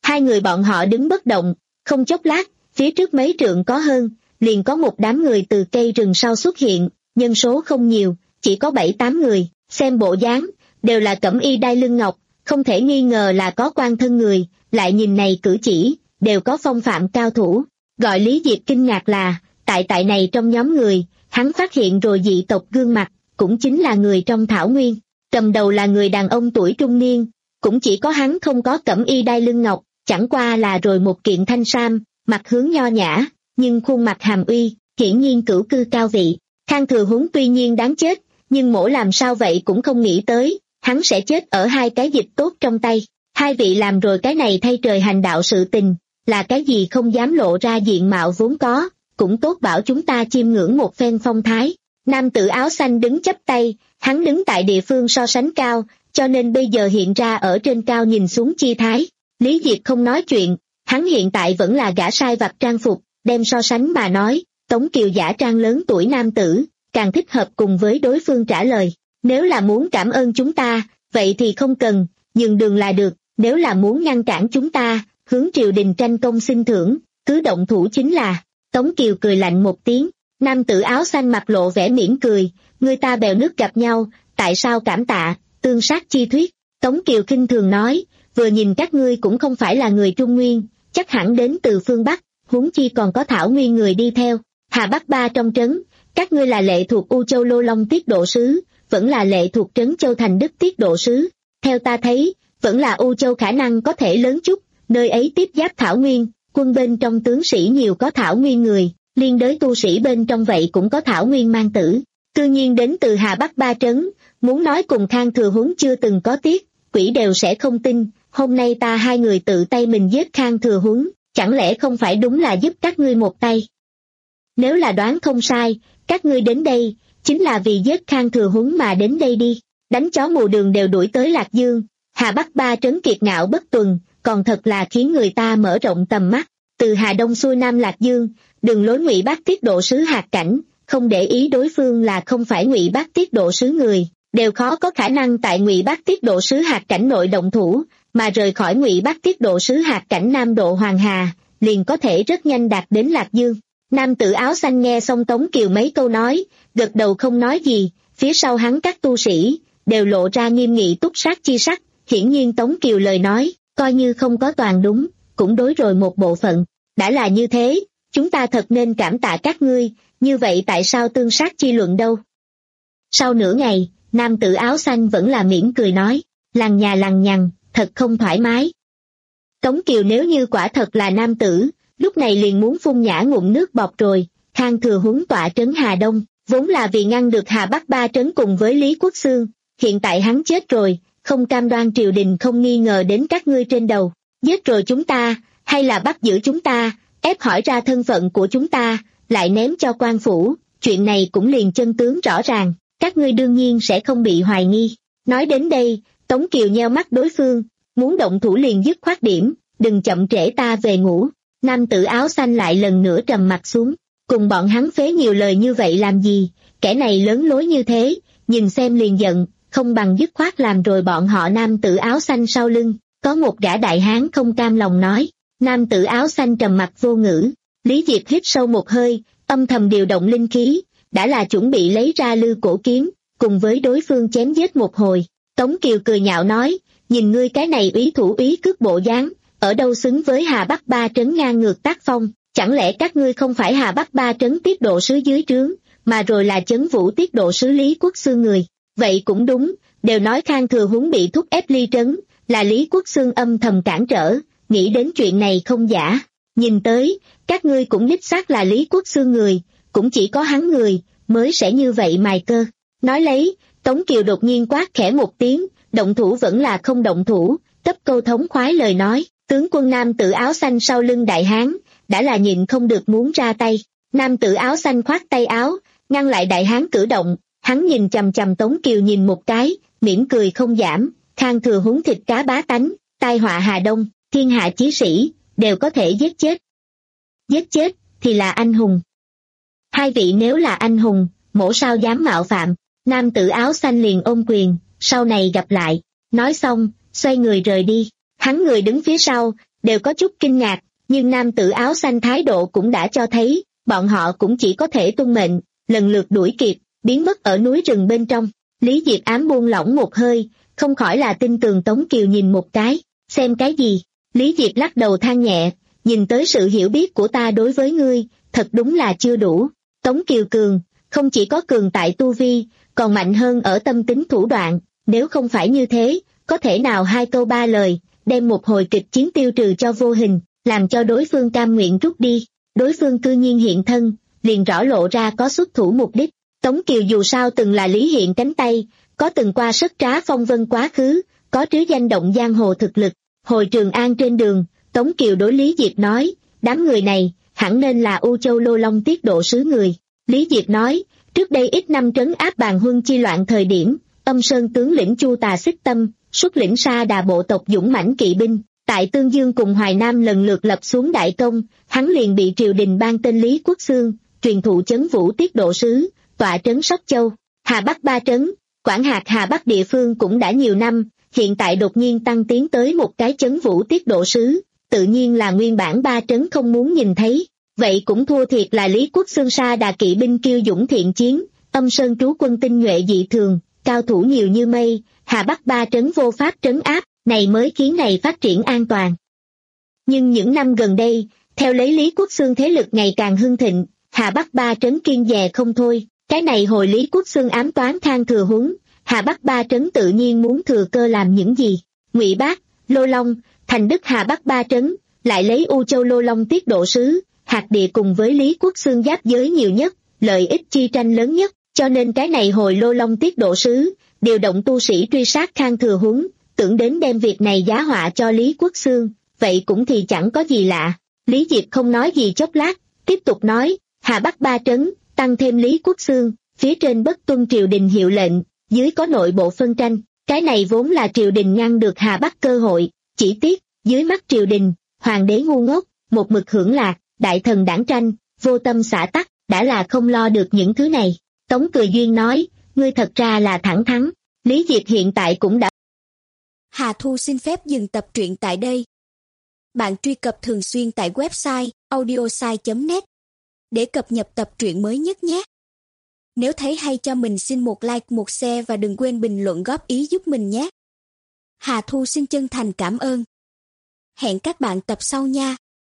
Hai người bọn họ đứng bất động, không chốc lát, phía trước mấy trượng có hơn, liền có một đám người từ cây rừng sau xuất hiện, nhân số không nhiều, chỉ có bảy tám người, xem bộ dáng, đều là cẩm y đai lưng ngọc, không thể nghi ngờ là có quan thân người, lại nhìn này cử chỉ, đều có phong phạm cao thủ. Gọi Lý Diệp kinh ngạc là, tại tại này trong nhóm người, hắn phát hiện rồi dị tộc gương mặt, cũng chính là người trong thảo nguyên. Cầm đầu là người đàn ông tuổi trung niên, cũng chỉ có hắn không có cẩm y đai lưng ngọc, chẳng qua là rồi một kiện thanh sam, mặt hướng nho nhã, nhưng khuôn mặt hàm uy, hiển nhiên cửu cư cao vị. Khang Thừa Huống tuy nhiên đáng chết, nhưng mổ làm sao vậy cũng không nghĩ tới, hắn sẽ chết ở hai cái dịch tốt trong tay. Hai vị làm rồi cái này thay trời hành đạo sự tình, là cái gì không dám lộ ra diện mạo vốn có, cũng tốt bảo chúng ta chiêm ngưỡng một phen phong thái. Nam tử áo xanh đứng chắp tay, hắn đứng tại địa phương so sánh cao, cho nên bây giờ hiện ra ở trên cao nhìn xuống chi thái. Lý Diệp không nói chuyện, hắn hiện tại vẫn là gã sai vặt trang phục, đem so sánh mà nói, Tống Kiều giả trang lớn tuổi nam tử, càng thích hợp cùng với đối phương trả lời. Nếu là muốn cảm ơn chúng ta, vậy thì không cần, nhường đường là được, nếu là muốn ngăn cản chúng ta, hướng triều đình tranh công xin thưởng, cứ động thủ chính là. Tống Kiều cười lạnh một tiếng, nam tử áo xanh mặt lộ vẻ mỉm cười, người ta bèo nước gặp nhau, tại sao cảm tạ, tương sát chi thuyết. Tống Kiều khinh thường nói, vừa nhìn các ngươi cũng không phải là người Trung Nguyên, chắc hẳn đến từ phương Bắc, huống chi còn có thảo nguyên người đi theo. Hà Bắc Ba trong trấn, các ngươi là lệ thuộc U Châu Lô Long Tiết Độ Sứ, vẫn là lệ thuộc trấn Châu Thành Đức Tiết Độ Sứ. Theo ta thấy, vẫn là U Châu khả năng có thể lớn chút, nơi ấy tiếp giáp thảo nguyên, quân bên trong tướng sĩ nhiều có thảo nguyên người, liên đới tu sĩ bên trong vậy cũng có thảo nguyên mang tử. Cư nhiên đến từ Hà Bắc Ba trấn, muốn nói cùng Khang Thừa Huống chưa từng có tiết, quỷ đều sẽ không tin. Hôm nay ta hai người tự tay mình giết Khang Thừa Huống, chẳng lẽ không phải đúng là giúp các ngươi một tay? Nếu là đoán không sai, các ngươi đến đây, chính là vì giết Khang Thừa Huống mà đến đây đi. Đánh chó mù đường đều đuổi tới Lạc Dương, Hà Bắc Ba trấn kiệt ngạo bất tuần, còn thật là khiến người ta mở rộng tầm mắt. Từ Hà Đông xuôi Nam Lạc Dương, đường lối Ngụy Bác Tiết Độ Sứ hạt cảnh, không để ý đối phương là không phải Ngụy Bác Tiết Độ Sứ người, đều khó có khả năng tại Ngụy Bác Tiết Độ Sứ hạt cảnh nội động thủ, mà rời khỏi Ngụy Bác Tiết Độ Sứ hạt cảnh Nam Độ Hoàng Hà, liền có thể rất nhanh đạt đến Lạc Dương. Nam tử áo xanh nghe xong Tống Kiều mấy câu nói, gật đầu không nói gì, phía sau hắn các tu sĩ, đều lộ ra nghiêm nghị túc sát chi sắc, hiển nhiên Tống Kiều lời nói, coi như không có toàn đúng, cũng đối rồi một bộ phận. Đã là như thế, chúng ta thật nên cảm tạ các ngươi, như vậy tại sao tương sát chi luận đâu? Sau nửa ngày, nam tử áo xanh vẫn là mỉm cười nói, lằng nhà lằng nhằng, thật không thoải mái. Tống Kiều nếu như quả thật là nam tử, lúc này liền muốn phun nhã ngụm nước bọt rồi. Khang Thừa Huống tọa trấn Hà Đông, vốn là vì ngăn được Hà Bắc Ba trấn cùng với Lý Quốc Xương, hiện tại hắn chết rồi, không cam đoan triều đình không nghi ngờ đến các ngươi trên đầu, giết rồi chúng ta, hay là bắt giữ chúng ta, ép hỏi ra thân phận của chúng ta, lại ném cho quan phủ, chuyện này cũng liền chân tướng rõ ràng, các ngươi đương nhiên sẽ không bị hoài nghi. Nói đến đây, Tống Kiều nheo mắt đối phương, muốn động thủ liền dứt khoát điểm, đừng chậm trễ ta về ngủ. Nam tử áo xanh lại lần nữa trầm mặt xuống, cùng bọn hắn phế nhiều lời như vậy làm gì, kẻ này lớn lối như thế, nhìn xem liền giận, không bằng dứt khoát làm rồi bọn họ. Nam tử áo xanh sau lưng, có một gã đại hán không cam lòng nói. Nam tử áo xanh trầm mặt vô ngữ, Lý Diệp hít sâu một hơi, âm thầm điều động linh khí, đã là chuẩn bị lấy ra lư cổ kiếm, cùng với đối phương chém giết một hồi. Tống Kiều cười nhạo nói, nhìn ngươi cái này úy thủ úy cước bộ dáng, ở đâu xứng với Hà Bắc Ba trấn ngang ngược tác phong, chẳng lẽ các ngươi không phải Hà Bắc Ba trấn Tiết Độ Sứ dưới trướng, mà rồi là Chấn Vũ Tiết Độ Sứ Lý Quốc Xương người? Vậy cũng đúng, đều nói Khang Thừa Huống bị thúc ép ly trấn, là Lý Quốc Xương âm thầm cản trở, nghĩ đến chuyện này không giả. Nhìn tới, các ngươi cũng đích xác là Lý Quốc Xương người, cũng chỉ có hắn người, mới sẽ như vậy mài cơ. Nói lấy, Tống Kiều đột nhiên quát khẽ một tiếng, động thủ vẫn là không động thủ, cấp câu thống khoái lời nói. Tướng quân nam tử áo xanh sau lưng đại hán, đã là nhịn không được muốn ra tay. Nam tử áo xanh khoát tay áo, ngăn lại đại hán cử động, hắn nhìn chằm chằm Tống Kiều nhìn một cái, mỉm cười không giảm. Khang Thừa Huống thịt cá bá tánh, tai họa Hà Đông, thiên hạ chí sĩ, đều có thể giết chết. Giết chết, thì là anh hùng. Hai vị nếu là anh hùng, mổ sao dám mạo phạm. Nam tử áo xanh liền ôm quyền, sau này gặp lại. Nói xong, xoay người rời đi. Hắn người đứng phía sau, đều có chút kinh ngạc, nhưng nam tử áo xanh thái độ cũng đã cho thấy, bọn họ cũng chỉ có thể tuân mệnh, lần lượt đuổi kịp, biến mất ở núi rừng bên trong. Lý Diệp ám buông lỏng một hơi, không khỏi là tin tường Tống Kiều nhìn một cái, xem cái gì? Lý Diệp lắc đầu than nhẹ, nhìn tới sự hiểu biết của ta đối với ngươi, thật đúng là chưa đủ. Tống Kiều cường, không chỉ có cường tại tu vi, còn mạnh hơn ở tâm tính thủ đoạn, nếu không phải như thế, có thể nào hai câu ba lời, đem một hồi kịch chiến tiêu trừ cho vô hình, làm cho đối phương cam nguyện rút đi. Đối phương cư nhiên hiện thân, liền rõ lộ ra có xuất thủ mục đích. Tống Kiều dù sao từng là Lý Hiện cánh tay, có từng qua sức trá phong vân quá khứ, có trứ danh động giang hồ thực lực. Hồi Trường An trên đường, Tống Kiều đối Lý Diệp nói, đám người này, hẳn nên là U Châu Lô Long tiết độ sứ người. Lý Diệp nói, trước đây ít năm trấn áp Bàn Huân chi loạn thời điểm, Âm Sơn tướng lĩnh Chu Tà Xích Tâm, xuất lĩnh Sa Đà bộ tộc dũng mãnh kỵ binh, tại Tương Dương cùng Hoài Nam lần lượt lập xuống đại công, hắn liền bị triều đình ban tên Lý Quốc Xương, truyền thụ chấn vũ tiết độ sứ, tọa trấn Sóc Châu, Hà Bắc ba trấn, quản hạt Hà Bắc địa phương cũng đã nhiều năm, hiện tại đột nhiên tăng tiến tới một cái chấn vũ tiết độ sứ, tự nhiên là nguyên bản ba trấn không muốn nhìn thấy, vậy cũng thua thiệt là Lý Quốc Xương Sa Đà kỵ binh kiêu dũng thiện chiến, Âm Sơn trú quân tinh nhuệ dị thường, cao thủ nhiều như mây, Hà Bắc ba trấn vô pháp trấn áp, này mới khiến này phát triển an toàn. Nhưng những năm gần đây, theo lấy Lý Quốc Xương thế lực ngày càng hưng thịnh, Hà Bắc ba trấn kiên dè không thôi, cái này hồi Lý Quốc Xương ám toán Khang Thừa Huấn, Hà Bắc ba trấn tự nhiên muốn thừa cơ làm những gì. Ngụy Bác, Lô Long, Thành Đức Hà Bắc ba trấn, lại lấy U Châu Lô Long tiết độ sứ, hạt địa cùng với Lý Quốc Xương giáp giới nhiều nhất, lợi ích chi tranh lớn nhất, cho nên cái này hồi Lô Long tiết độ sứ, điều động tu sĩ truy sát Khang Thừa Huấn, tưởng đến đem việc này giá họa cho Lý Quốc Xương, vậy cũng thì chẳng có gì lạ. Lý Diệp không nói gì chốc lát, tiếp tục nói, Hà Bắc ba trấn, tăng thêm Lý Quốc Xương, phía trên bất tuân triều đình hiệu lệnh, dưới có nội bộ phân tranh, cái này vốn là triều đình ngăn được Hà Bắc cơ hội, chỉ tiếc, dưới mắt triều đình, hoàng đế ngu ngốc, một mực hưởng lạc, đại thần đảng tranh, vô tâm xã tắc, đã là không lo được những thứ này. Tống Cười Duyên nói, ngươi thật ra là thẳng thắn, Lý Diệp hiện tại cũng đã. Hà Thu xin phép dừng tập truyện tại đây. Bạn truy cập thường xuyên tại website audiosai chấm net để cập nhật tập truyện mới nhất nhé. Nếu thấy hay cho mình xin một like, một share và đừng quên bình luận góp ý giúp mình nhé. Hà Thu xin chân thành cảm ơn. Hẹn các bạn tập sau nha.